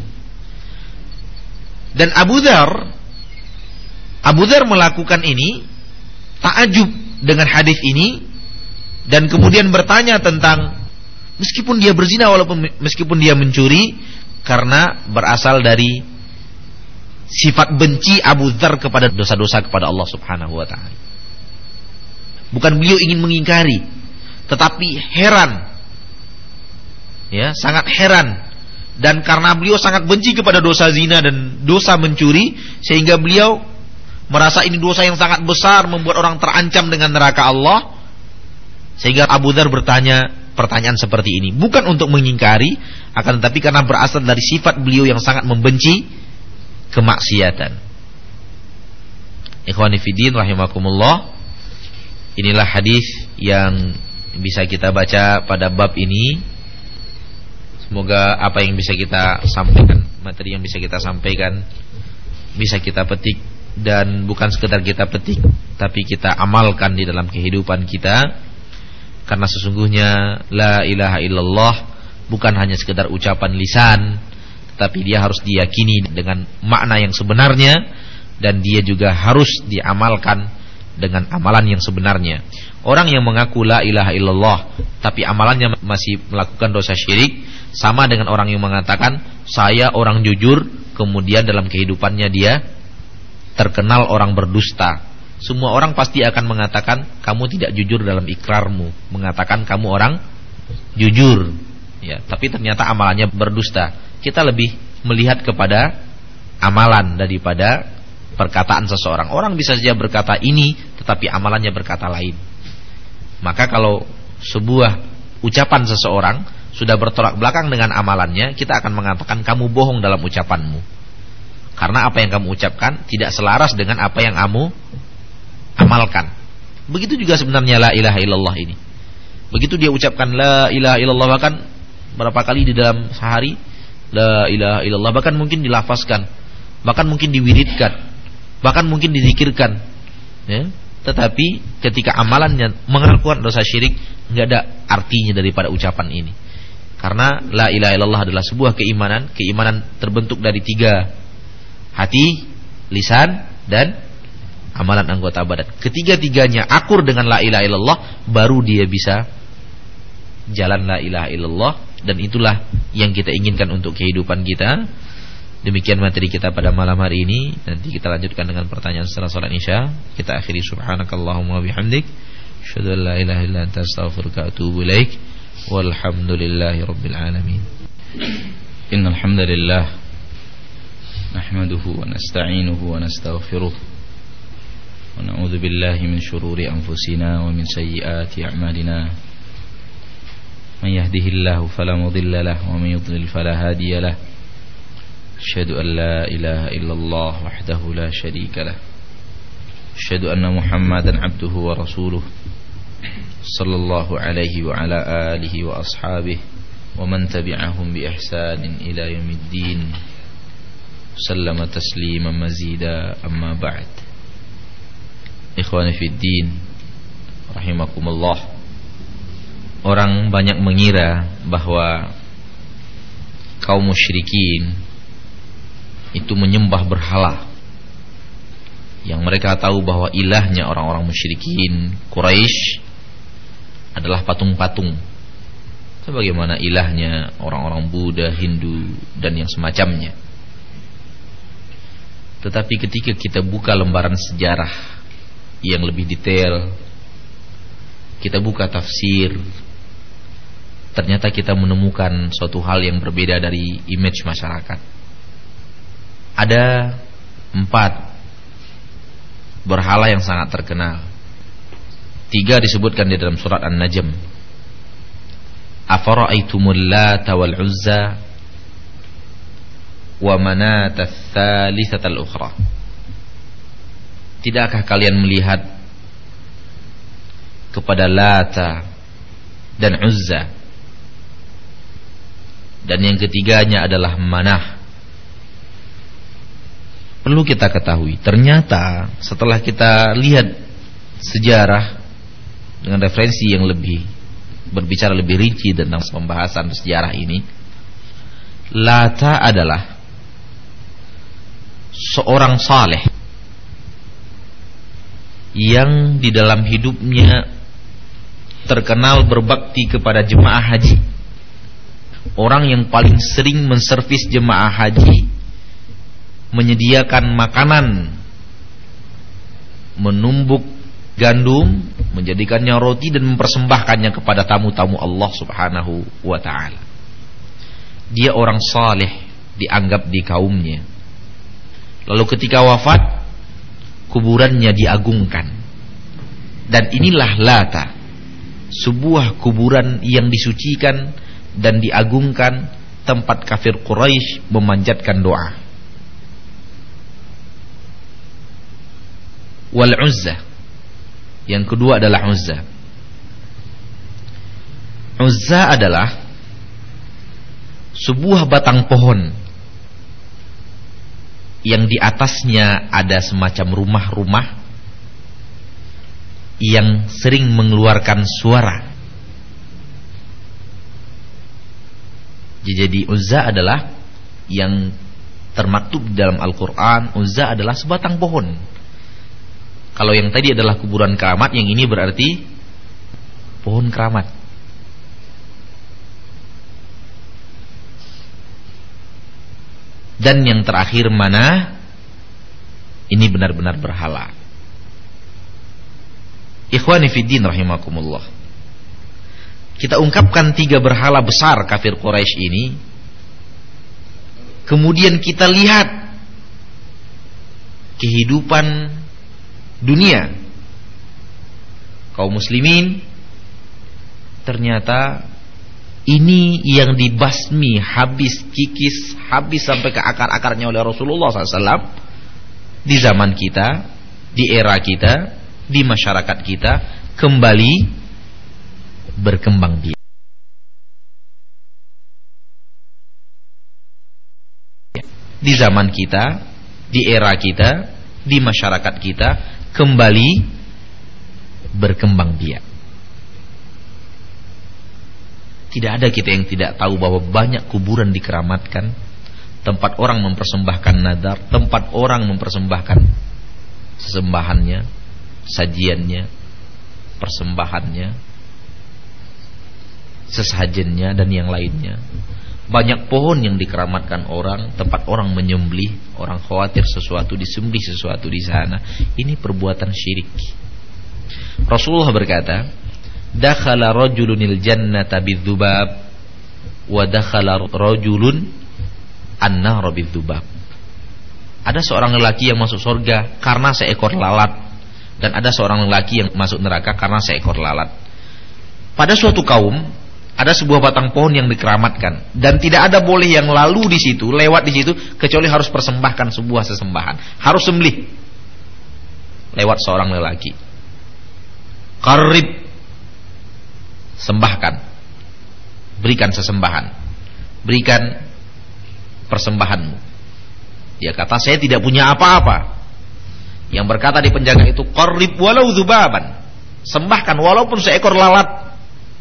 Dan Abu Dzar Abu Dzar melakukan ini takjub dengan hadis ini, dan kemudian bertanya tentang meskipun dia berzina, walaupun meskipun dia mencuri, karena berasal dari sifat benci Abu Dzar kepada dosa-dosa kepada Allah Subhanahu wa ta'ala. Bukan beliau ingin mengingkari, tetapi heran, ya, sangat heran. Dan karena beliau sangat benci kepada dosa zina dan dosa mencuri, sehingga beliau merasa ini dosa yang sangat besar, membuat orang terancam dengan neraka Allah. Sehingga Abu Dzar bertanya pertanyaan seperti ini, bukan untuk mengingkari, akan tetapi karena berasal dari sifat beliau yang sangat membenci kemaksiatan. Ikhwani fiddin rahimakumullah. Inilah hadis yang bisa kita baca pada bab ini. Semoga apa yang bisa kita sampaikan, materi yang bisa kita sampaikan, bisa kita petik, dan bukan sekedar kita petik, tapi kita amalkan di dalam kehidupan kita. Karena sesungguhnya la ilaha illallah bukan hanya sekedar ucapan lisan, tetapi dia harus diyakini dengan makna yang sebenarnya, dan dia juga harus diamalkan dengan amalan yang sebenarnya. Orang yang mengaku la ilaha illallah tapi amalannya masih melakukan dosa syirik, sama dengan orang yang mengatakan saya orang jujur, kemudian dalam kehidupannya dia terkenal orang berdusta. Semua orang pasti akan mengatakan kamu tidak jujur dalam ikrarmu, mengatakan kamu orang jujur, ya, tapi ternyata amalannya berdusta. Kita lebih melihat kepada amalan daripada perkataan seseorang. Orang bisa saja berkata ini, tetapi amalannya berkata lain. Maka kalau sebuah ucapan seseorang sudah bertolak belakang dengan amalannya, kita akan mengatakan kamu bohong dalam ucapanmu, karena apa yang kamu ucapkan tidak selaras dengan apa yang kamu amalkan. Begitu juga sebenarnya la ilaha illallah ini. Begitu dia ucapkan la ilaha illallah, bahkan berapa kali di dalam sehari la ilaha illallah, bahkan mungkin dilafazkan, bahkan mungkin diwiridkan, bahkan mungkin dizikirkan, ya. Tetapi ketika amalannya mengakukan dosa syirik, enggak ada artinya daripada ucapan ini. Karena la ilaha illallah adalah sebuah keimanan, keimanan terbentuk dari tiga: hati, lisan, dan amalan anggota badan. Ketiga-tiganya akur dengan la ilaha illallah, baru dia bisa jalan la ilaha illallah. Dan itulah yang kita inginkan untuk kehidupan kita. Demikian materi kita pada malam hari ini. Nanti kita lanjutkan dengan pertanyaan setelah salat Isya. Kita akhiri subhanakallahumma wabihamdik, asyhadu an la ilaha illa anta astaghfiruka wa atubu ilaik. Walhamdulillahi rabbil alamin. Innal hamdalillah nahmaduhu wa nasta'inuhu wa nastaghfiruh wa na'udzu billahi min shururi anfusina wa min sayyiati a'malina. Man yahdihillahu fala mudilla lahu wa man yudlil fala hadiya lahu. Asyhadu an la ilaha illallah wahdahu la syarika lah. Asyhadu anna Muhammadan abduhu wa rasuluh sallallahu alaihi wa ala alihi wa ashabihi wa man tabi'ahum bi ihsanin ila yaumiddin. Sallama tasliman mazida, amma ba'd. Ikhwani fid din, rahimakumullah. Orang banyak mengira bahwa kaum musyrikin itu menyembah berhala. Yang mereka tahu bahwa ilahnya orang-orang musyrikin Quraisy adalah patung-patung, sebagaimana ilahnya orang-orang Buddha, Hindu, dan yang semacamnya. Tetapi ketika kita buka lembaran sejarah yang lebih detail, kita buka tafsir, ternyata kita menemukan suatu hal yang berbeda dari image masyarakat. Ada empat berhala yang sangat terkenal. Tiga disebutkan di dalam surat An-Najm. Afara'aitumul Lata wal Uzza wa Manata ats-tsalitsatal ukhra. Tidakkah kalian melihat kepada Lata dan Uzza, dan yang ketiganya adalah Manah? Perlu kita ketahui, ternyata setelah kita lihat sejarah dengan referensi yang lebih berbicara lebih rinci tentang pembahasan sejarah ini, Lata adalah seorang saleh yang di dalam hidupnya terkenal berbakti kepada jemaah haji. Orang yang paling sering menservis jemaah haji, menyediakan makanan, menumbuk gandum, menjadikannya roti dan mempersembahkannya kepada tamu-tamu Allah Subhanahu wa ta'ala. Dia orang saleh, dianggap di kaumnya. Lalu ketika wafat, kuburannya diagungkan. Dan inilah Lata, sebuah kuburan yang disucikan dan diagungkan, tempat kafir Quraisy memanjatkan doa. Wal Uzza, yang kedua adalah Uzza. Uzza adalah sebuah batang pohon yang di atasnya ada semacam rumah-rumah yang sering mengeluarkan suara. Jadi Uzza adalah yang termaktub di dalam Al-Quran. Uzza adalah sebatang pohon. Kalau yang tadi adalah kuburan keramat, yang ini berarti pohon keramat. Dan yang terakhir mana? Ini benar-benar berhala. Ikhwani fiddin rahimakumullah. Kita ungkapkan tiga berhala besar kafir Quraisy ini. Kemudian kita lihat kehidupan dunia kaum muslimin. Ternyata ini yang dibasmi habis kikis, habis sampai ke akar-akarnya oleh Rasulullah shallallahu alaihi wasallam di zaman kita, di era kita, di masyarakat kita kembali berkembang biak. Di zaman kita, di era kita, di masyarakat kita kembali berkembang biak. Tidak ada kita yang tidak tahu bahwa banyak kuburan dikeramatkan, tempat orang mempersembahkan nadar, tempat orang mempersembahkan sesembahannya, sajiannya, persembahannya, sesajennya dan yang lainnya. Banyak pohon yang dikeramatkan orang, tempat orang menyembelih, orang khawatir sesuatu disembelih sesuatu di sana. Ini perbuatan syirik. Rasulullah berkata, dakhala rajulunil jannata bidzubab wa dakhala rajulun an-nar bidzubab. Ada seorang lelaki yang masuk surga karena seekor lalat, dan ada seorang lelaki yang masuk neraka karena seekor lalat. Pada suatu kaum ada sebuah batang pohon yang dikeramatkan, dan tidak ada boleh yang lalu di situ, lewat di situ, kecuali harus persembahkan sebuah sesembahan, harus sembelih lewat seorang lelaki. Qarrib, sembahkan, berikan sesembahan, berikan persembahanmu. Dia kata, saya tidak punya apa-apa. Yang berkata di penjaga itu, qarrib walau dzubaban, sembahkan walaupun seekor lalat.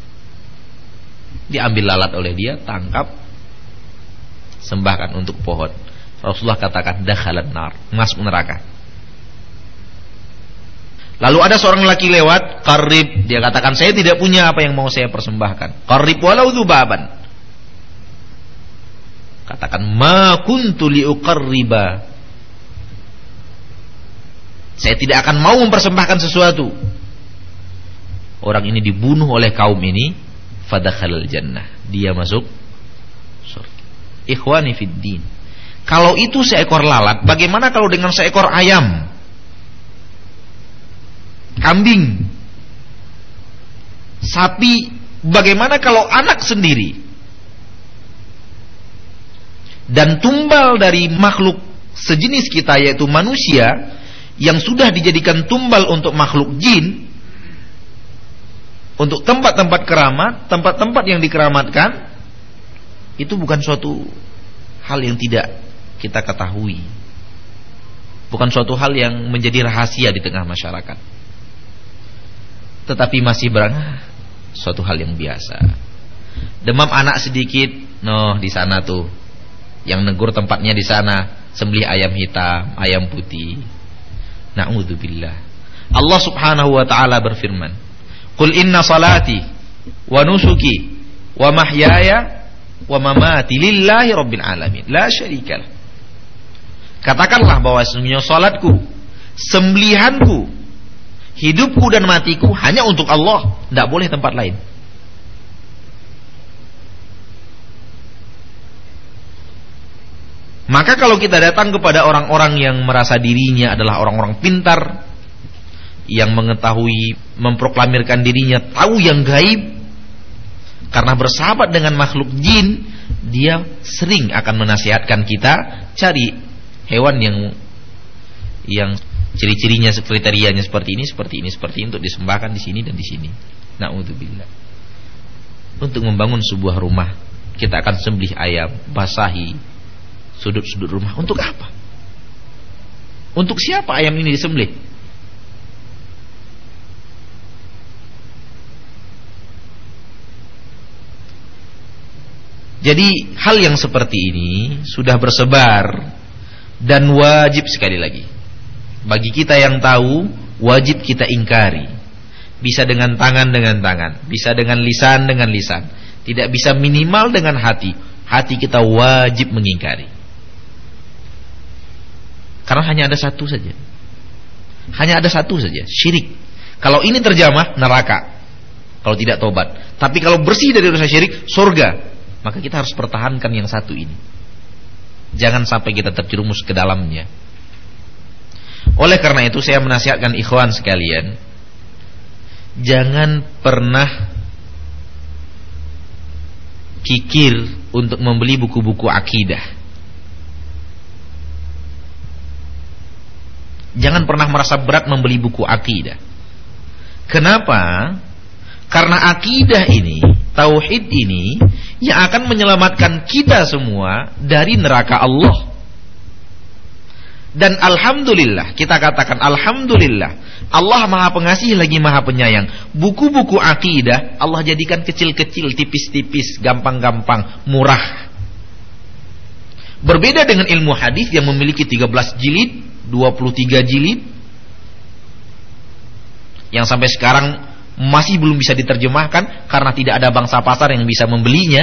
Diambil lalat oleh dia, tangkap, sembahkan untuk pohon. Rasulullah katakan, dakhalan nar, masuk neraka. Lalu ada seorang lelaki lewat, qarrib, dia katakan, saya tidak punya apa yang mau saya persembahkan. Qarrib walau dzubaban. Katakan, ma kuntu liuqarriba, saya tidak akan mau mempersembahkan sesuatu. Orang ini dibunuh oleh kaum ini, fadakhalal jannah, dia masuk surga. Ikhwani fiddin, kalau itu seekor lalat, bagaimana kalau dengan seekor ayam, kambing, sapi? Bagaimana kalau anak sendiri? Dan tumbal dari makhluk sejenis kita, yaitu manusia, yang sudah dijadikan tumbal untuk makhluk jin, untuk tempat-tempat keramat, tempat-tempat yang dikeramatkan, itu bukan suatu hal yang tidak kita ketahui, bukan suatu hal yang menjadi rahasia di tengah masyarakat, tetapi masih berang suatu hal yang biasa. Demam anak sedikit, noh di sana tuh, yang negur tempatnya di sana, sembelih ayam hitam, ayam putih. Na'udzubillah. Allah Subhanahu wa taala berfirman, qul inna salati wa nusuki wa mahyaya wa mamati lillahi rabbil alamin la syarikalah. Katakanlah bahwa sesungguhnya salatku, sembelihanku, hidupku dan matiku hanya untuk Allah, tidak boleh tempat lain. Maka kalau kita datang kepada orang-orang yang merasa dirinya adalah orang-orang pintar, yang mengetahui, memproklamirkan dirinya tahu yang gaib, karena bersahabat dengan makhluk jin, dia sering akan menasihatkan kita cari hewan yang yang ciri-cirinya, kriterianya seperti ini, seperti ini, seperti ini, untuk disembahkan di sini dan di sini. Na'udzubillah. Untuk membangun sebuah rumah, kita akan sembelih ayam, basahi sudut-sudut rumah. Untuk apa? Untuk siapa ayam ini disembelih? Jadi hal yang seperti ini sudah bersebar dan wajib sekali lagi bagi kita yang tahu, wajib kita ingkari. Bisa dengan tangan dengan tangan, bisa dengan lisan dengan lisan, tidak bisa minimal dengan hati. Hati kita wajib mengingkari. Karena hanya ada satu saja. Hanya ada satu saja, syirik. Kalau ini terjamah, neraka kalau tidak tobat. Tapi kalau bersih dari dosa syirik, surga. Maka kita harus pertahankan yang satu ini. Jangan sampai kita terjerumus ke dalamnya. Oleh karena itu saya menasihatkan ikhwan sekalian, jangan pernah kikir untuk membeli buku-buku akidah. Jangan pernah merasa berat membeli buku akidah. Kenapa? Karena akidah ini, tauhid ini yang akan menyelamatkan kita semua dari neraka Allah. Dan alhamdulillah, kita katakan alhamdulillah, Allah Maha Pengasih lagi Maha Penyayang. Buku-buku akidah Allah jadikan kecil-kecil, tipis-tipis, gampang-gampang, murah. Berbeda dengan ilmu hadis yang memiliki tiga belas jilid, dua puluh tiga jilid, yang sampai sekarang masih belum bisa diterjemahkan karena tidak ada bangsa pasar yang bisa membelinya.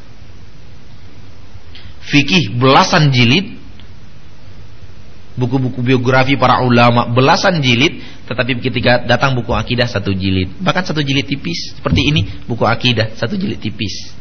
Fikih belasan jilid, buku-buku biografi para ulama belasan jilid, tetapi ketika datang buku akidah satu jilid, bahkan satu jilid tipis. Seperti ini buku akidah satu jilid tipis,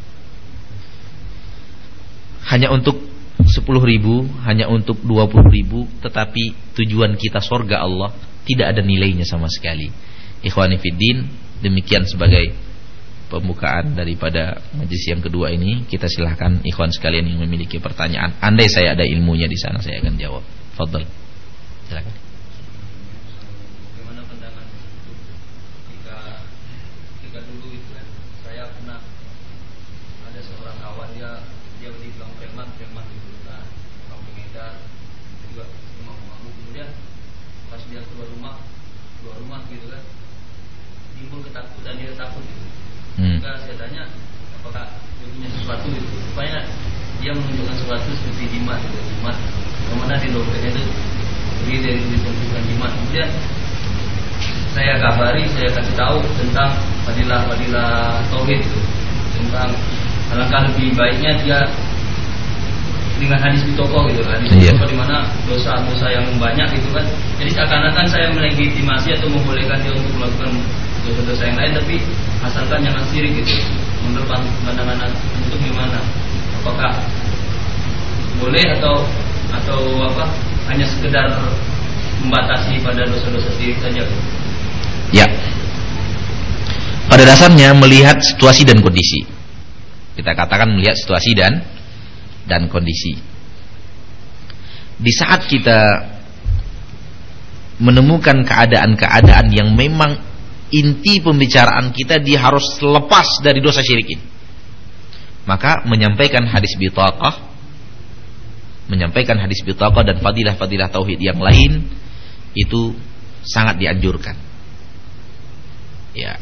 hanya untuk sepuluh ribu, hanya untuk dua puluh ribu, tetapi tujuan kita surga Allah tidak ada nilainya sama sekali. Ikhwani fiddin, demikian sebagai pembukaan daripada majelis yang kedua ini. Kita silahkan ikhwan sekalian yang memiliki pertanyaan. Andai saya ada ilmunya di sana, saya akan jawab. Fadhal, silakan. Bagaimana pandangan ketika ketika dulu itu kan saya pernah ada seorang kawan, dia dia beli bang preman preman itu kan bang pengedar juga rumah-rumah. Kemudian pas dia keluar rumah keluar rumah gitu kan, timbul ketakutan, dia takut gitu. Hmm. Maka saya tanya apakah dia punya sesuatu itu, supaya dia menunjukkan sesuatu seperti jimat gitu, jimat kemana di dompetnya itu beri dari ditunjukkan jimat. Kemudian saya kabari, saya kasih tahu tentang fadilah-fadilah tauhid itu, tentang alangkah lebih baiknya dia dengan hadis pitoko gitu, hadis yeah. pitoko di mana dosa-dosa yang banyak gitu kan. Jadi seakan-akan saya melegitimasi atau membolehkan dia untuk melakukan dosa-dosa yang lain, tapi asalkan jangan syirik gitu. Menurut pandangan untuk gimana? Apakah boleh atau atau apa hanya sekedar membatasi pada dosa-dosa syirik saja? Ya. Pada dasarnya melihat situasi dan kondisi. Kita katakan melihat situasi dan dan kondisi. Di saat kita menemukan keadaan-keadaan yang memang inti pembicaraan kita dia harus lepas dari dosa syirik ini, maka menyampaikan hadis bitaqah, menyampaikan hadis bitaqah dan fadilah-fadilah tauhid yang lain itu sangat dianjurkan. Ya.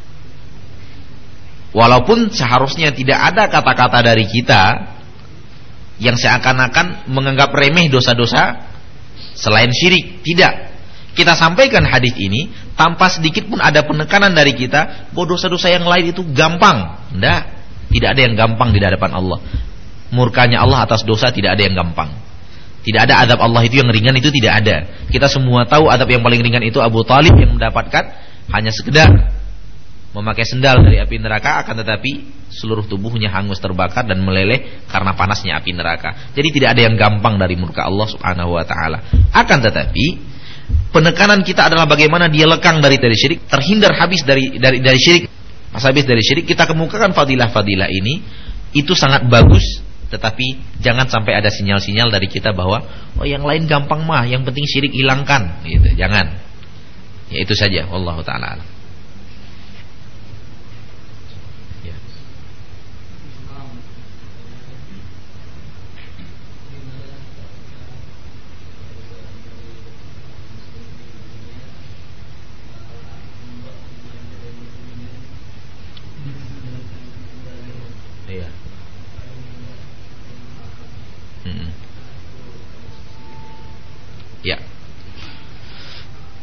Walaupun seharusnya tidak ada kata-kata dari kita yang seakan-akan menganggap remeh dosa-dosa selain syirik. Tidak. Kita sampaikan hadis ini tanpa sedikit pun ada penekanan dari kita bahwa dosa-dosa yang lain itu gampang. Tidak. Tidak ada yang gampang di hadapan Allah. Murkanya Allah atas dosa tidak ada yang gampang. Tidak ada adab Allah itu yang ringan, itu tidak ada. Kita semua tahu adab yang paling ringan itu Abu Talib yang mendapatkan hanya sekedar memakai sendal dari api neraka, akan tetapi seluruh tubuhnya hangus terbakar dan meleleh karena panasnya api neraka. Jadi tidak ada yang gampang dari murka Allah Subhanahu wa taala. Akan tetapi penekanan kita adalah bagaimana dia lekang dari dari syirik, terhindar habis dari dari dari syirik, pas habis dari syirik. Kita kemukakan fadilah-fadilah ini, itu sangat bagus, tetapi jangan sampai ada sinyal-sinyal dari kita bahwa oh yang lain gampang mah, yang penting syirik hilangkan gitu. Jangan. Ya itu saja, wallahu taala alam.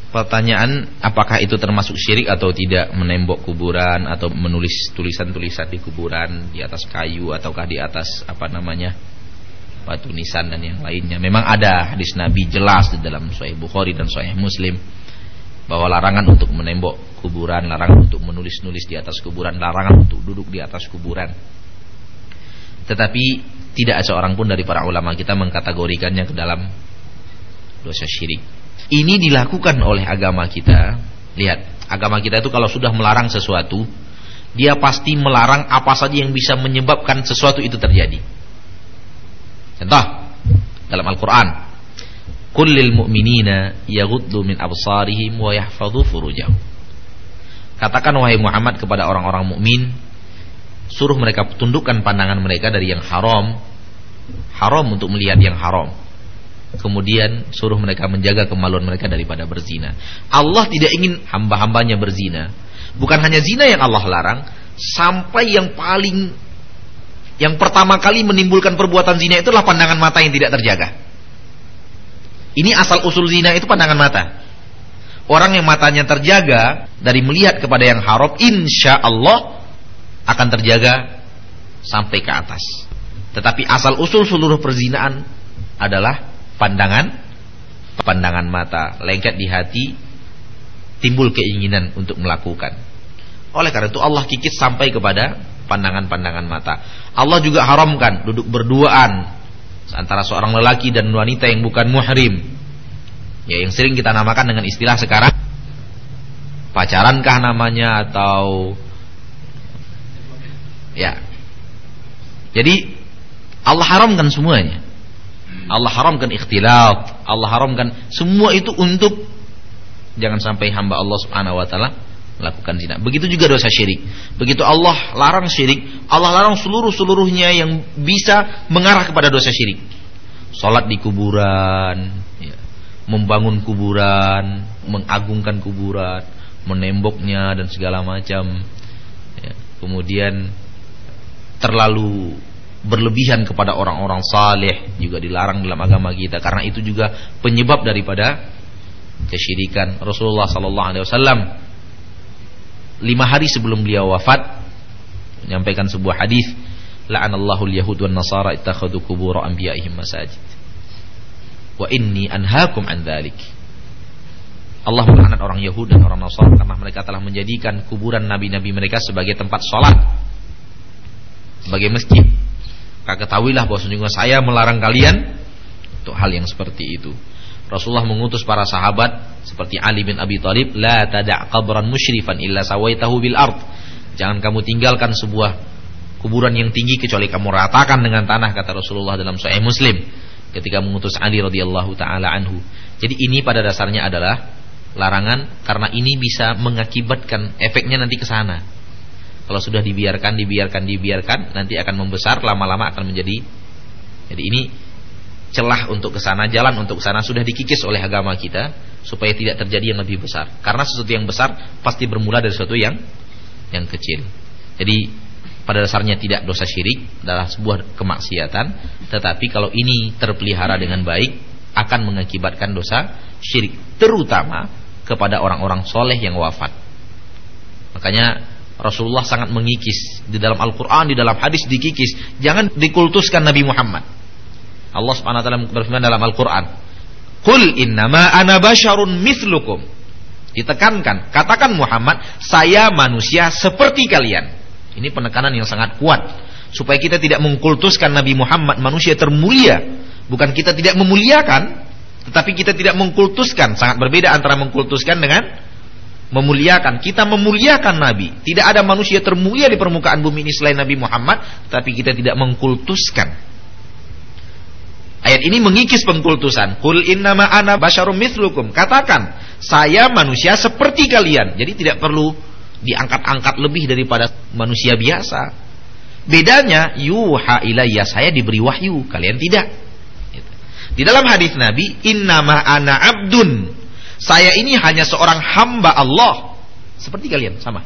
Pertanyaan, apakah itu termasuk syirik atau tidak, menembok kuburan atau menulis tulisan-tulisan di kuburan, di atas kayu ataukah di atas apa namanya batu nisan dan yang lainnya. Memang ada hadis Nabi jelas di dalam Sahih Bukhari dan Sahih Muslim bahwa larangan untuk menembok kuburan, larangan untuk menulis-nulis di atas kuburan, larangan untuk duduk di atas kuburan. Tetapi tidak seorang pun dari para ulama kita mengkategorikannya ke dalam dosa syirik. Ini dilakukan oleh agama kita. Lihat, agama kita itu kalau sudah melarang sesuatu, dia pasti melarang apa saja yang bisa menyebabkan sesuatu itu terjadi. Contoh dalam Al-Quran, Qul lil mu'minina yaghuddu min absarihim wa yahfadhu furujahum. Katakan wahai Muhammad kepada orang-orang mukmin, suruh mereka tundukkan pandangan mereka dari yang haram. Haram untuk melihat yang haram. Kemudian suruh mereka menjaga kemaluan mereka daripada berzina. Allah tidak ingin hamba-hambanya berzina. Bukan hanya zina yang Allah larang, sampai yang paling, yang pertama kali menimbulkan perbuatan zina itulah pandangan mata yang tidak terjaga. Ini asal usul zina itu pandangan mata. Orang yang matanya terjaga dari melihat kepada yang haram, insya Allah akan terjaga sampai ke atas. Tetapi asal usul seluruh perzinaan adalah pandangan pandangan mata, lengket di hati, timbul keinginan untuk melakukan. Oleh karena itu Allah kikis sampai kepada pandangan-pandangan mata. Allah juga haramkan duduk berduaan antara seorang lelaki dan wanita yang bukan muhrim. Ya, yang sering kita namakan dengan istilah sekarang pacarankah namanya atau ya. Jadi Allah haramkan semuanya. Allah haramkan ikhtilat, Allah haramkan semua itu untuk jangan sampai hamba Allah Subhanahu wa taala melakukan zina. Begitu juga dosa syirik. Begitu Allah larang syirik, Allah larang seluruh-seluruhnya yang bisa mengarah kepada dosa syirik. Salat di kuburan, ya, membangun kuburan, mengagungkan kuburan, menemboknya dan segala macam. Ya, kemudian terlalu berlebihan kepada orang-orang saleh juga dilarang dalam agama kita, karena itu juga penyebab daripada kesyirikan. Rasulullah sallallahu alaihi wasallam lima hari sebelum beliau wafat menyampaikan sebuah hadis, la'anallahu al-yahud wan nasara ittakhadhu qubur anbiya'ihim masajid wa inni anhaakum an dzalik. Allah melaknat orang Yahudi dan orang Nasara karena mereka telah menjadikan kuburan nabi-nabi mereka sebagai tempat salat, sebagai masjid. Maka ketahuilah bahwa sesungguhnya saya melarang kalian untuk hal yang seperti itu. Rasulullah mengutus para sahabat seperti Ali bin Abi Thalib, la tada' qabran musyrifan illa sawaitahu bil ard. Jangan kamu tinggalkan sebuah kuburan yang tinggi kecuali kamu ratakan dengan tanah, kata Rasulullah dalam Sahih Muslim ketika mengutus Ali radhiyallahu taala anhu. Jadi ini pada dasarnya adalah larangan, karena ini bisa mengakibatkan efeknya nanti ke sana. Kalau sudah dibiarkan, dibiarkan, dibiarkan, nanti akan membesar, lama-lama akan menjadi. Jadi ini celah untuk ke sana, jalan untuk ke sana sudah dikikis oleh agama kita supaya tidak terjadi yang lebih besar. Karena sesuatu yang besar pasti bermula dari sesuatu yang yang kecil. Jadi pada dasarnya tidak dosa syirik, adalah sebuah kemaksiatan, tetapi kalau ini terpelihara dengan baik akan mengakibatkan dosa syirik, terutama kepada orang-orang soleh yang wafat. Makanya Rasulullah sangat mengikis di dalam Al-Quran, di dalam hadis dikikis, jangan dikultuskan Nabi Muhammad. Allah subhanahu wa taala berfirman dalam Al-Quran, Qul innama ana basyarun mithlukum. Ditekankan, katakan Muhammad, saya manusia seperti kalian. Ini penekanan yang sangat kuat supaya kita tidak mengkultuskan Nabi Muhammad, manusia termulia. Bukan kita tidak memuliakan, tetapi kita tidak mengkultuskan. Sangat berbeda antara mengkultuskan dengan memuliakan. Kita memuliakan Nabi. Tidak ada manusia termulia di permukaan bumi ini selain Nabi Muhammad, tapi kita tidak mengkultuskan. Ayat ini mengikis pengkultusan. Qul innama ana basyarum mithlukum. Katakan, saya manusia seperti kalian. Jadi tidak perlu diangkat-angkat lebih daripada manusia biasa. Bedanya, yuha ilayya, saya diberi wahyu, kalian tidak. Di dalam hadis Nabi, innama ana abdun, saya ini hanya seorang hamba Allah seperti kalian, sama.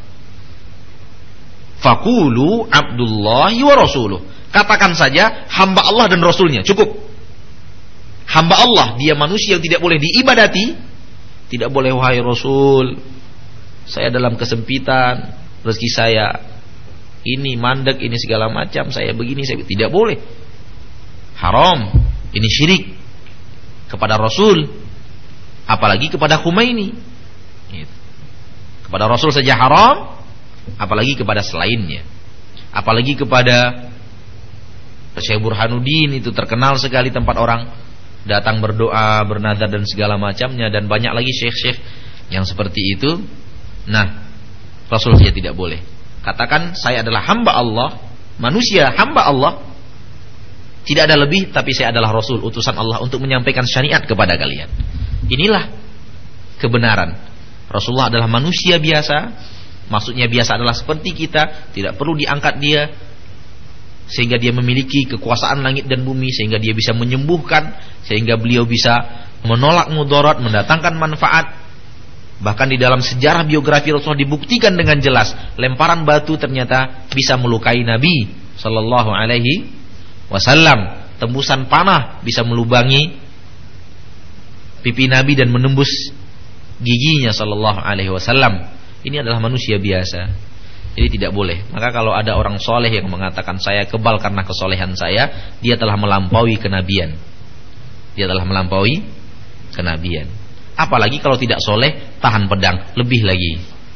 Faqulu abdullahi wa rasuluh. Katakan saja hamba Allah dan rasulnya, cukup. Hamba Allah, dia manusia yang tidak boleh diibadati, Tidak boleh, wahai Rasul, saya dalam kesempitan, rezeki saya ini mandek, ini segala macam, saya begini, saya tidak boleh. Haram, ini syirik kepada Rasul, apalagi kepada Khomeini. Kepada Rasul saja haram, apalagi kepada selainnya. Apalagi kepada Syekh Burhanuddin, itu terkenal sekali tempat orang datang berdoa, bernazar dan segala macamnya, dan banyak lagi syekh-syekh yang seperti itu. Nah, Rasul saja tidak boleh. Katakan saya adalah hamba Allah, manusia hamba Allah, tidak ada lebih, tapi saya adalah Rasul, utusan Allah untuk menyampaikan syariat kepada kalian. Inilah kebenaran. Rasulullah adalah manusia biasa, maksudnya biasa adalah seperti kita, tidak perlu diangkat dia sehingga dia memiliki kekuasaan langit dan bumi, sehingga dia bisa menyembuhkan, sehingga beliau bisa menolak mudarat, mendatangkan manfaat. Bahkan di dalam sejarah biografi Rasulullah dibuktikan dengan jelas, lemparan batu ternyata bisa melukai Nabi sallallahu alaihi wasallam. Tembusan panah bisa melubangi pipi Nabi dan menembus giginya sallallahu alaihi wasallam. Ini adalah manusia biasa. Jadi tidak boleh. Maka kalau ada orang soleh yang mengatakan saya kebal karena kesolehan saya, dia telah melampaui kenabian. Dia telah melampaui kenabian. Apalagi kalau tidak soleh, tahan pedang, lebih lagi.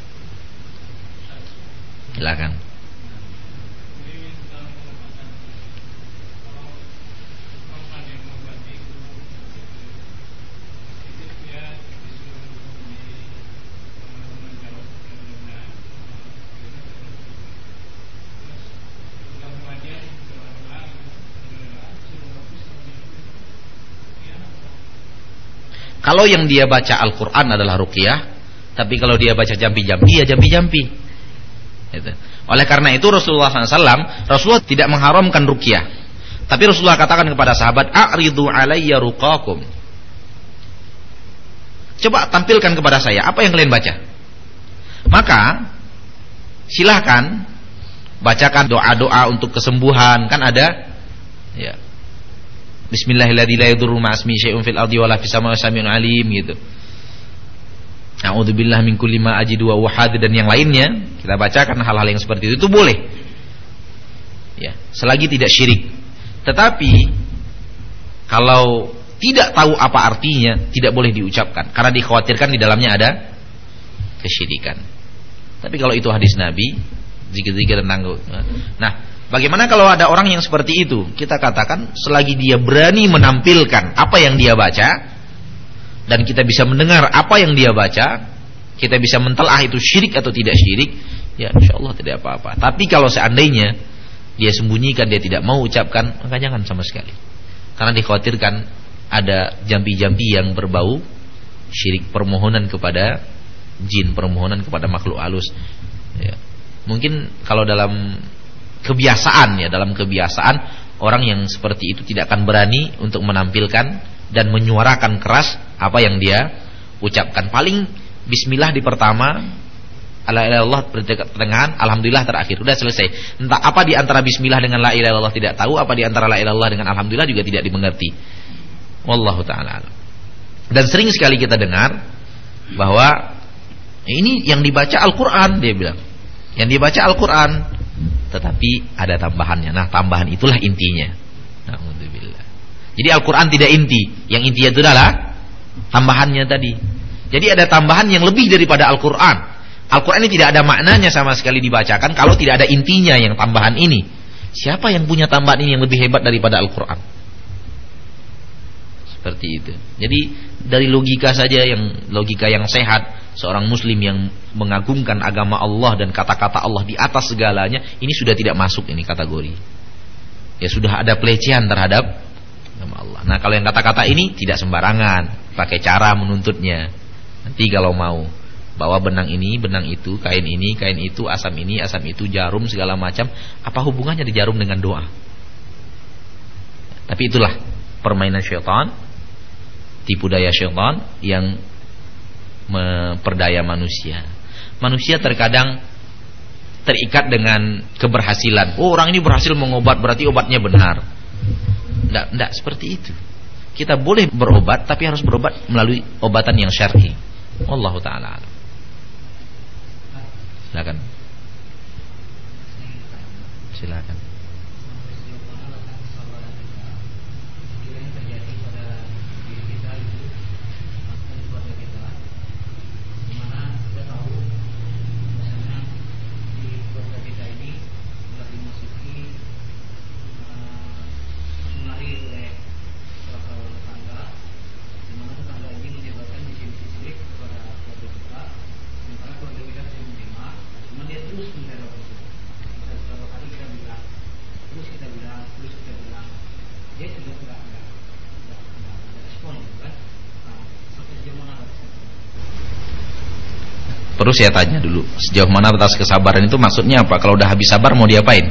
Silakan. Kalau yang dia baca Al-Quran adalah ruqyah, tapi kalau dia baca jampi-jampi, ya jampi-jampi. Gitu. Oleh karena itu Rasulullah shallallahu alaihi wasallam, Rasulullah tidak mengharamkan ruqyah, tapi Rasulullah katakan kepada sahabat, a'ridu alayya ruqakum. Coba tampilkan kepada saya apa yang kalian baca. Maka silahkan bacakan doa-doa untuk kesembuhan, kan ada ya. Bismillahirrahmanirrahim, la yadurru ma'asmi syai'un fil ardi wala fis samaa'i samiun alim gitu. A'udzubillahi min kulli ma ajidu wa uhad dan yang lainnya, kita bacakan hal-hal yang seperti itu, itu boleh. Ya, selagi tidak syirik. Tetapi kalau tidak tahu apa artinya, tidak boleh diucapkan karena dikhawatirkan di dalamnya ada kesyirikan. Tapi kalau itu hadis Nabi, zikir-zikir tentang. Nah, bagaimana kalau ada orang yang seperti itu? Kita katakan selagi dia berani menampilkan apa yang dia baca dan kita bisa mendengar apa yang dia baca, kita bisa mentelah itu syirik atau tidak syirik, ya insyaallah tidak apa-apa. Tapi kalau seandainya dia sembunyikan, dia tidak mau ucapkan, maka jangan sama sekali. Karena dikhawatirkan ada jampi-jampi yang berbau syirik, permohonan kepada jin, permohonan kepada makhluk halus. Ya. Mungkin kalau dalam kebiasaan ya, dalam kebiasaan orang yang seperti itu tidak akan berani untuk menampilkan dan menyuarakan keras apa yang dia ucapkan. Paling bismillah di pertama, la ilaha illallah pertengahan, alhamdulillah terakhir, udah selesai. Entah apa di antara bismillah dengan la ilaha illallah tidak tahu, apa di antara la ilaha illallah dengan alhamdulillah juga tidak dimengerti. Wallahu taala alam. Dan sering sekali kita dengar bahwa ini yang dibaca Al-Qur'an, dia bilang. Yang dibaca Al-Qur'an, tetapi ada tambahannya. Nah, tambahan itulah intinya. Alhamdulillah. Jadi Al-Quran tidak inti. Yang intinya itu adalah tambahannya tadi. Jadi ada tambahan yang lebih daripada Al-Quran. Al-Quran ini tidak ada maknanya sama sekali dibacakan kalau tidak ada intinya yang tambahan ini. Siapa yang punya tambahan ini yang lebih hebat daripada Al-Quran? Seperti itu. Jadi dari logika saja, yang logika yang sehat, seorang muslim yang mengagungkan agama Allah dan kata-kata Allah di atas segalanya, ini sudah tidak masuk ini kategori. Ya sudah ada pelecehan terhadap agama Allah. Nah, kalau yang kata-kata ini tidak sembarangan, pakai cara menuntutnya. Nanti kalau mau bawa benang ini, benang itu, kain ini, kain itu, asam ini, asam itu, jarum segala macam, apa hubungannya di jarum dengan doa? Tapi itulah permainan syaitan, tipu daya syaitan yang memperdaya manusia. Manusia terkadang terikat dengan keberhasilan. Oh, orang ini berhasil mengobat, berarti obatnya benar. Tidak, tidak seperti itu. Kita boleh berobat, tapi harus berobat melalui obatan yang syar'i. Wallahu ta'ala alam. Silakan. Silakan. Perlu saya tanya dulu, sejauh mana batas kesabaran itu maksudnya apa? Kalau udah habis sabar mau diapain?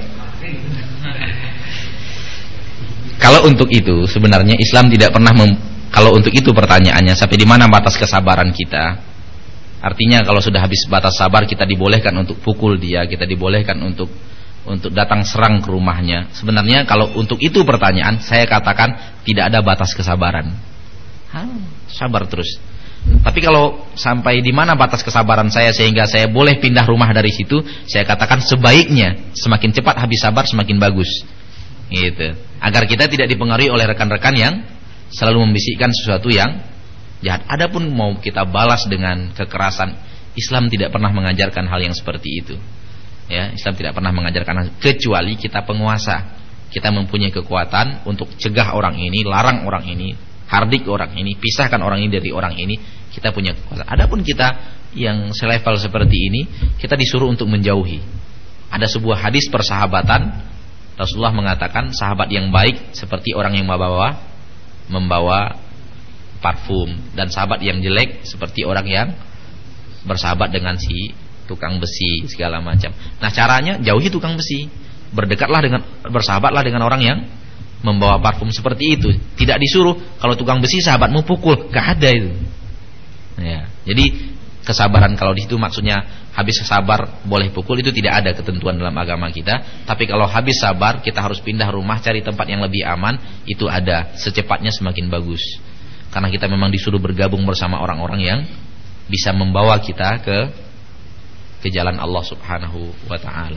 Kalau untuk itu sebenarnya Islam tidak pernah mem, kalau untuk itu pertanyaannya sampai di mana batas kesabaran kita? Artinya kalau sudah habis batas sabar kita dibolehkan untuk pukul dia, kita dibolehkan untuk untuk datang serang ke rumahnya. Sebenarnya kalau untuk itu pertanyaan, saya katakan tidak ada batas kesabaran. Hah, sabar terus. Tapi kalau sampai di mana batas kesabaran saya sehingga saya boleh pindah rumah dari situ, saya katakan sebaiknya semakin cepat habis sabar semakin bagus. Gitu. Agar kita tidak dipengaruhi oleh rekan-rekan yang selalu membisikkan sesuatu yang jahat. Adapun mau kita balas dengan kekerasan, Islam tidak pernah mengajarkan hal yang seperti itu. Ya, Islam tidak pernah mengajarkan hal, kecuali kita penguasa. Kita mempunyai kekuatan untuk cegah orang ini, larang orang ini, hardik orang ini, pisahkan orang ini dari orang ini, kita punya kekuasaan. Adapun kita yang selevel seperti ini, kita disuruh untuk menjauhi. Ada sebuah hadis persahabatan, Rasulullah mengatakan sahabat yang baik seperti orang yang membawa membawa parfum, dan sahabat yang jelek seperti orang yang bersahabat dengan si tukang besi segala macam. Nah, caranya jauhi tukang besi, berdekatlah dengan bersahabatlah dengan orang yang membawa parfum seperti itu. Tidak disuruh kalau tukang besi sahabatmu pukul, gak ada itu. Ya, jadi kesabaran kalau di situ maksudnya habis sabar boleh pukul, itu tidak ada ketentuan dalam agama kita. Tapi kalau habis sabar kita harus pindah rumah, cari tempat yang lebih aman, itu ada, secepatnya semakin bagus. Karena kita memang disuruh bergabung bersama orang-orang yang bisa membawa kita ke ke jalan Allah Subhanahu wa taala.